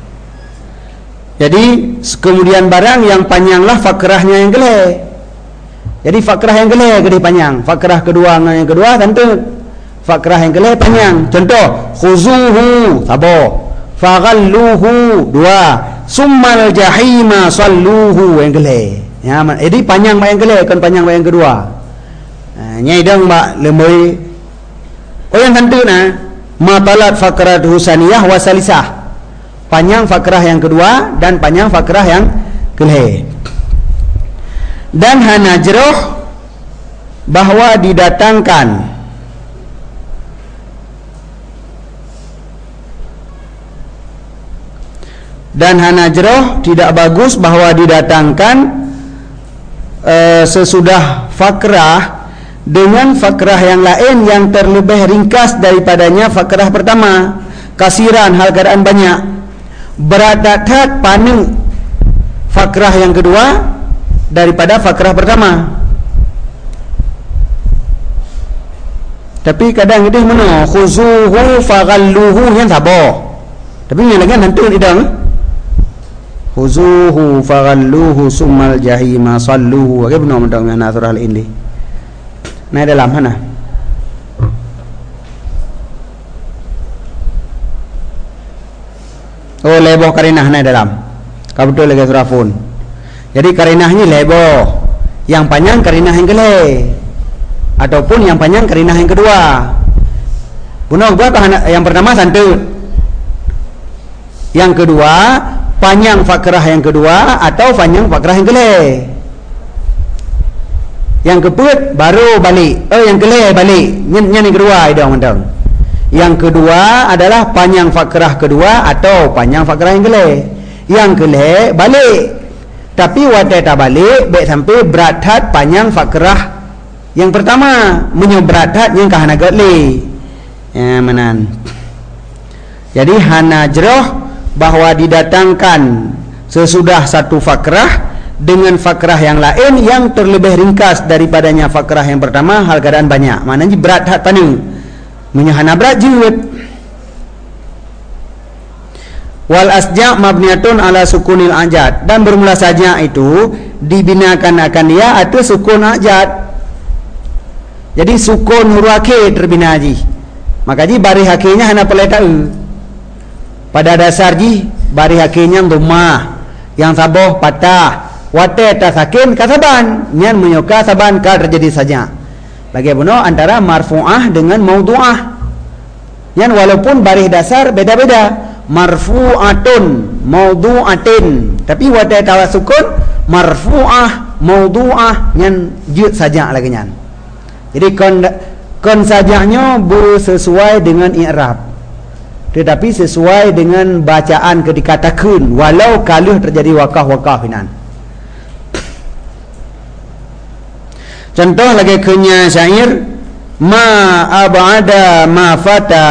Speaker 1: Jadi kemudian barang yang panjanglah fakrahnya yang geleh. Jadi fakrah yang geleh gede panjang. Fakrah kedua dengan yang kedua tentu fakrah yang geleh panjang. Contoh khuzuhu sabo, faghalluhu dua, summal jahima salluhu yang geleh. Ya, jadi panjang yang geleh kan panjang yang kedua. Nah, nyai dang mbak lemoi. Oh yang tentu nah matalat fakrah husaniyah wasalisah. Panjang fakrah yang kedua dan panjang fakrah yang kelih. Dan hanajroh bahwa didatangkan dan hanajroh tidak bagus bahwa didatangkan e, sesudah fakrah dengan fakrah yang lain yang terlebih ringkas daripadanya fakrah pertama. Kasiran hal keadaan banyak. Beradat paning fakrah yang kedua daripada fakrah pertama. Tapi kadang ini mana khuzuhu faghalluhu yang sabo. Tapi yang lagi nanti idang khuzuhu faghalluhu summal jahima salluhu. Oke benar benar dengan surah ini. Nah dalam mana? Oh leboh karinah na dalam. Kau betul lagi surah Fun. Jadi karinahnya leboh. Yang panjang karinah yang geleh. Ataupun yang panjang karinah yang kedua. Punah gua yang pertama santut. Yang kedua panjang fakrah yang kedua atau panjang fakrah yang geleh. Yang keput baru balik. Oh yang geleh balik. Yang yang kedua itu mandang. Yang kedua adalah panjang fakrah kedua atau panjang fakrah yang geleh. Yang geleh balik. Tapi wadah tak balik baik sampai berat panjang fakrah yang pertama menyeberat yang kahana geleh. Ya menan. Jadi hanajroh bahwa didatangkan sesudah satu fakrah dengan fakrah yang lain yang terlebih ringkas daripadanya fakrah yang pertama hal keadaan banyak. Maknanya berat hat paning. Menyahana berat jut. Wal asja' mabniatun ala sukunil ajad, dan bermula saja itu dibinakan akan dia atau sukun ajad. Jadi sukun huruf akhir terbina ji. Maka ji bari akhirnya hana peletau. Pada dasar ji bari akhirnya dhammah, yang saboh patah, wate ta sakin kasaban, nyan menyoka saban ka terjadi saja. Bagaimana antara marfu'ah dengan maudhu'ah? Yang walaupun baris dasar beda-beda, marfu'atun, maudhu'atin, tapi wadah tawasukun marfu'ah, maudhu'ah, yang jut saja lagi nyan. Jadi kon kon sajanya bersesuai dengan i'rab, tetapi sesuai dengan bacaan ketika takun, walau kalau terjadi wakaf-wakaf nan. Contoh lagi kenya syair, ma ab'ada ma fata,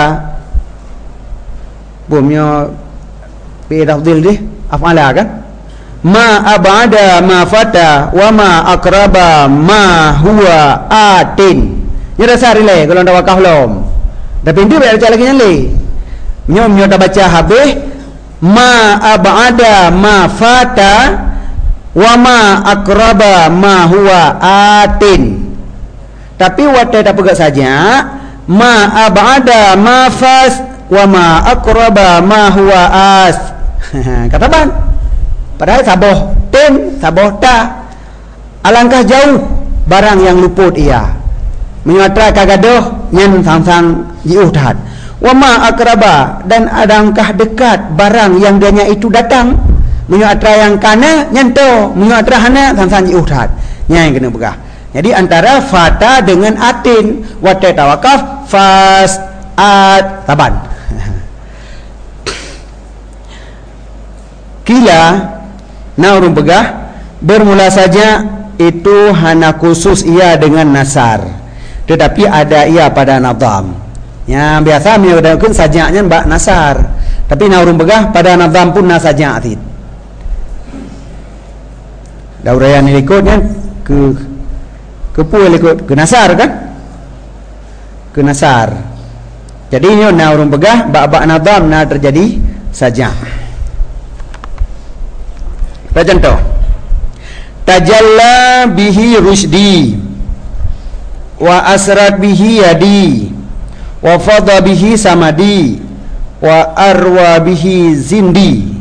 Speaker 1: bumnya bi tafdhil deh af'ala kan, ma ab'ada ma fata wa ma akraba ma huwa atin. Nya dasar ile kalau ndak wakaf lom. Tapi dia baca lagi nyale. Nyo nyo dah baca habis, ma ab'ada ma fata wa ma akraba ma huwa atin. Tapi wadah tak pegat saja, ma ab'ada ma fas wa ma akraba ma huwa as. Kata ban. Padahal saboh tin, saboh ta. Alangkah jauh barang yang luput ia. Menyuatra kagadoh nyen sang-sang jiuhdat. Wa ma akraba, dan adangkah dekat barang yang dianya itu datang. Menyuatra yang kana nyento, menyuatra hana sang-sang jiuhdat. Nya yang kena begah. Jadi antara fata dengan atin, wate tawakaf fas at taban. Kila naurun begah bermula saja itu hana khusus ia dengan nasar, tetapi ada ia pada nadam. Ya biasa menyebutkan sajaknya mbak nasar, tapi naurun begah pada nadam pun nasajak atit. Daurayan ikutnya ke ke puil ikut ke nasar kan, ke nasar. Jadi ini naurun begah bak-bak nadam na terjadi sajak. Contoh, tajalla bihi rusdi wa asrat bihi yadi wa fadha bihi samadi wa arwa bihi zindi.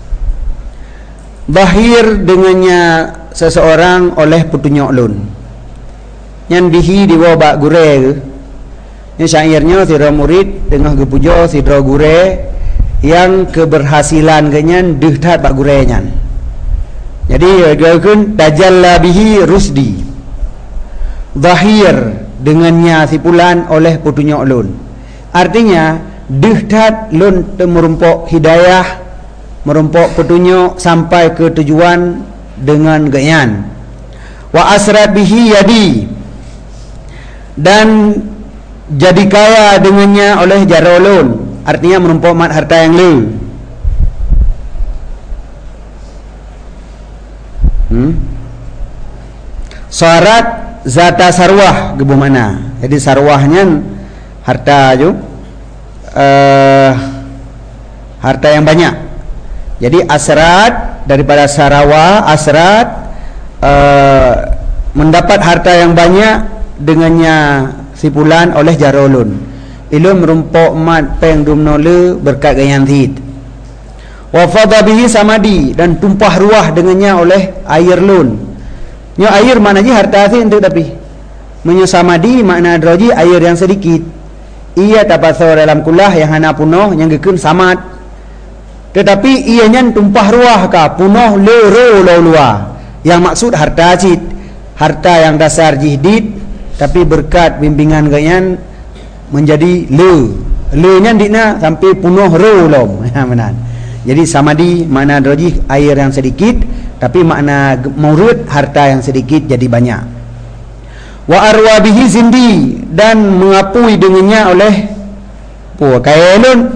Speaker 1: Bahir dengannya seseorang oleh petunjuk lun. Yang bihi diwabak gure. Ini syairnya sidra murid dengan gepujo sidra gure yang keberhasilan kenyan dihtat bak gure nyan. Jadi dikatakan tajalla bihi rusdi, zahir dengannya sipulan oleh petunjuk lun. Artinya dihtat lun merumpok hidayah, merumpok petunjuk sampai ke tujuan dengan ganyan. Wa asrat bihi yadi, dan jadi kaya dengannya oleh jaro lun. Artinya merumpok mat harta yang lu. Hmm? Syarat zata sarwah gebu mana? Jadi sarwahnya harta ju uh, harta yang banyak. Jadi asrat daripada sarawa, asrat uh, mendapat harta yang banyak dengannya sipulan oleh jarolun. Ilmu merumpok mat peng dumnole berkat gayan hid. Wa fadha bihi samadi, dan tumpah ruah dengannya oleh air lun. Nyo air mana ji harta sih untuk tapi menyo samadi makna droji air yang sedikit. Ia tapasau dalam kulah yang hana punoh yang gekun samat. Tetapi ianya tumpah ruah ka punoh lero lo luar. Yang maksud harta cid, harta yang dasar jihdid, tapi berkat bimbingan gayan menjadi le. Le nya dina sampai punoh ro lom. Ha menan. Jadi samadi makna droji air yang sedikit, tapi makna murid harta yang sedikit jadi banyak. Wa arwa bihi zindi, dan mengapui dengannya oleh pu kaelun.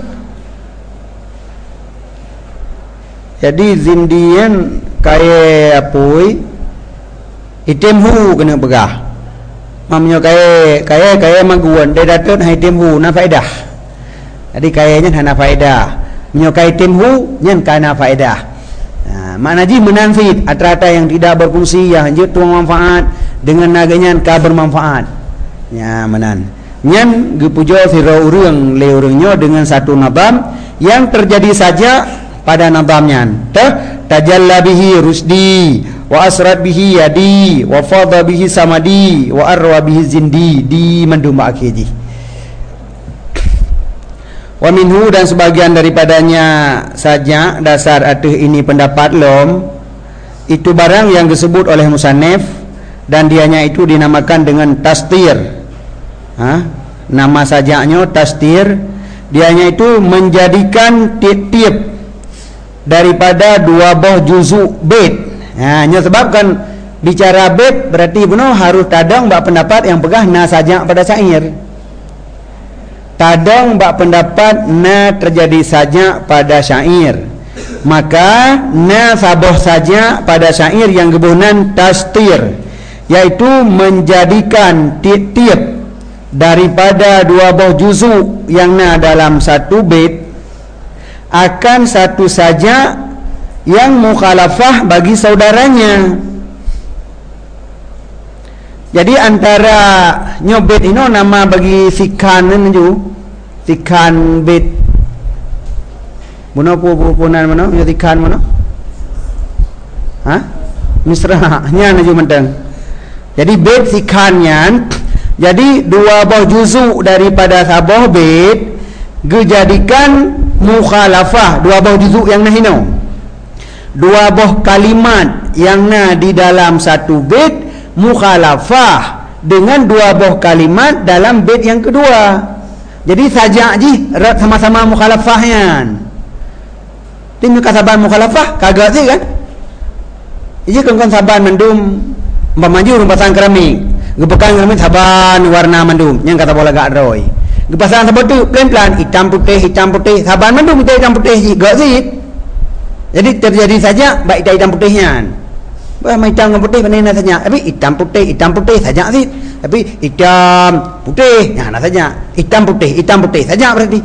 Speaker 1: Jadi zindian kaya apui itemhu kena begah. Mamnya kaya kaya kaya maguan dia datang hai itemhu na faedah. Jadi kayanya hana faedah. Menyokai timhu nyen kana faedah. Ha, makna ji menanfid atrata yang tidak berfungsi yang hanya tuang manfaat dengan naganya ka bermanfaat. Ya menan. Nyen gepujo sira urang le urangnya dengan satu nabam yang terjadi saja pada nabamnya. Tah tajalla bihi rusdi wa asrat bihi yadi wa fadha bihi samadi wa arwa bihi zindi di mendum akhiri. Wa minhu, dan sebagian daripadanya saja dasar atuh ini pendapat lom itu barang yang disebut oleh musannif, dan dianya itu dinamakan dengan tastir. Ha? Nama sajaknya tastir. Dianya itu menjadikan tiap-tiap daripada dua buah juzuk bait. Ha, nya sebabkan bicara bait berarti benar harus tadang bak pendapat yang pegah na sajak pada syair. Tadang bak pendapat na terjadi sajak pada syair. Maka na saboh saja pada syair yang gebunan tastir, yaitu menjadikan tiap-tiap daripada dua buah juzu yang na dalam satu bait akan satu saja yang mukhalafah bagi saudaranya. Jadi antara nyobet ini nama bagi sikan itu, sikan bait. Mana pupunan mana? Ya sikan mana? Hah? Misrahnya naju mentang. Jadi bait sikannya, jadi dua buah juzu daripada sabah bait dijadikan mukhalafah dua buah juzu yang nahino. Dua buah kalimat yang na di dalam satu bait mukhalafah dengan dua buah kalimat dalam bait yang kedua. Jadi sajak ji sama-sama mukhalafahnya. Tim kasaban mukhalafah kagak sih kan? Iji kan kan saban mendum maju rumpasan keramik. Gepekan keramik saban warna mendum yang kata bola gak roy. Gepasan saban tu pelan-pelan hitam putih hitam putih saban mendum hitam putih ji gak sih. Jadi terjadi saja baik hitam putihnya. Bah hitam dengan putih mana saja. Tapi hitam putih hitam putih saja sih. Tapi hitam putih ya nah saja. Hitam putih hitam putih saja berarti.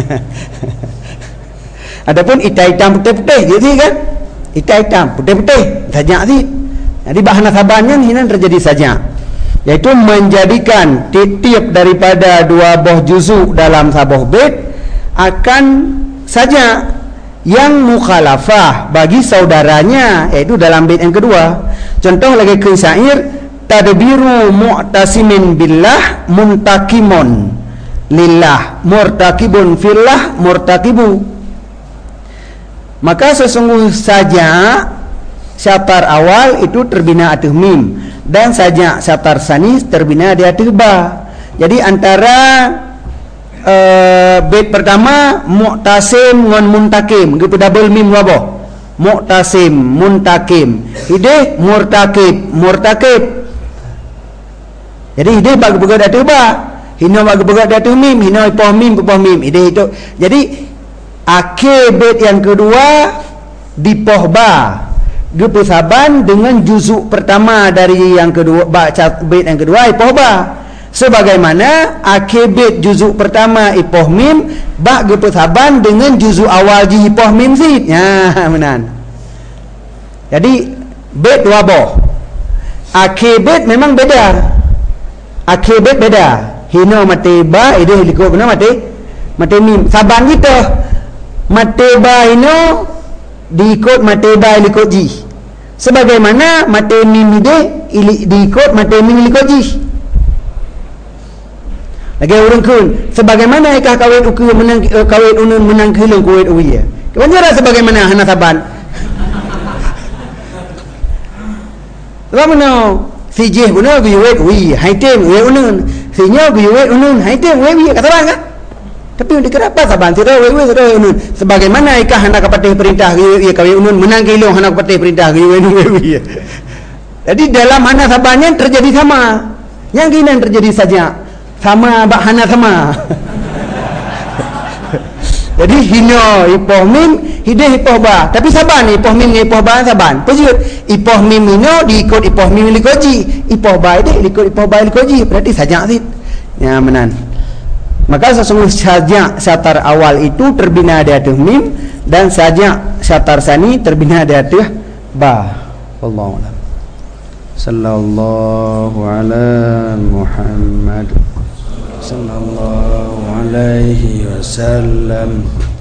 Speaker 1: Adapun hitam putih-putih jadi kan? Hitam putih-putih saja sih. Jadi bahana sabannya ini terjadi saja. Yaitu menjadikan tiap daripada dua buah juzu dalam sabuh bait akan saja yang mukhalafah bagi saudaranya, yaitu dalam bait yang kedua. Contoh lagi ke syair tadbiru mu'tasimin billah muntakimun lillah murtakibun fillah murtakibu. Maka sesungguh saja syatar awal itu terbina atas mim dan saja syatar sani terbina di atas ba. Jadi antara uh, bait pertama mu'tasim ngan muntakim gitu double mim wabo. Mu'tasim muntakim. Ide murtakib murtakib. Jadi ide bagi begat atas ba. Hino bagi begat atas mim, hino ipoh mim ipoh mim. Ide itu. Jadi akhir bait yang kedua dipoh ba gepesaban dengan juzuk pertama dari yang kedua baca bait yang kedua ipoh ba, sebagaimana akhir bait juzuk pertama ipoh mim ba gepesaban dengan juzuk awal ji ipoh mim sid ya menan. Jadi bait dua boh akhir bait memang beda, akhir bait beda hino mate ba ide liko benar mate mate mim saban kita mateba ino diikut mateba ilikut ji, sebagaimana mate mim ide diikut mate mim ilikut ji. Lagi orang kun sebagaimana ikah kawin uku menang kawin unun menang hilung kuwait uya kebanyaran sebagaimana hana saban ramano sijih benar kuwait uya haitem uya unun sinya kuwait unun haitem uya kata bang kan. Tapi kenapa saban tidak wewe sudah unun sebagaimana ikah hendak kepatih perintah ia kawin unun menang kilong hendak kepatih perintah wewe wewe. Jadi dalam hana sabannya terjadi sama, yang kini terjadi saja sama bak hana sama. Jadi hino ipoh mim hideh ipoh ba, tapi saban ipoh mim ipoh ba saban pejut ipoh mim hino diikut ipoh mim likoji ipoh ba ide ikut ipoh ba likoji berarti saja sih ya menan. Maka sesungguh saja syatar awal itu terbina di atas mim dan saja syatar sani terbina di atas ba. Wallahu a'lam. Sallallahu ala Muhammad sallallahu alaihi wasallam.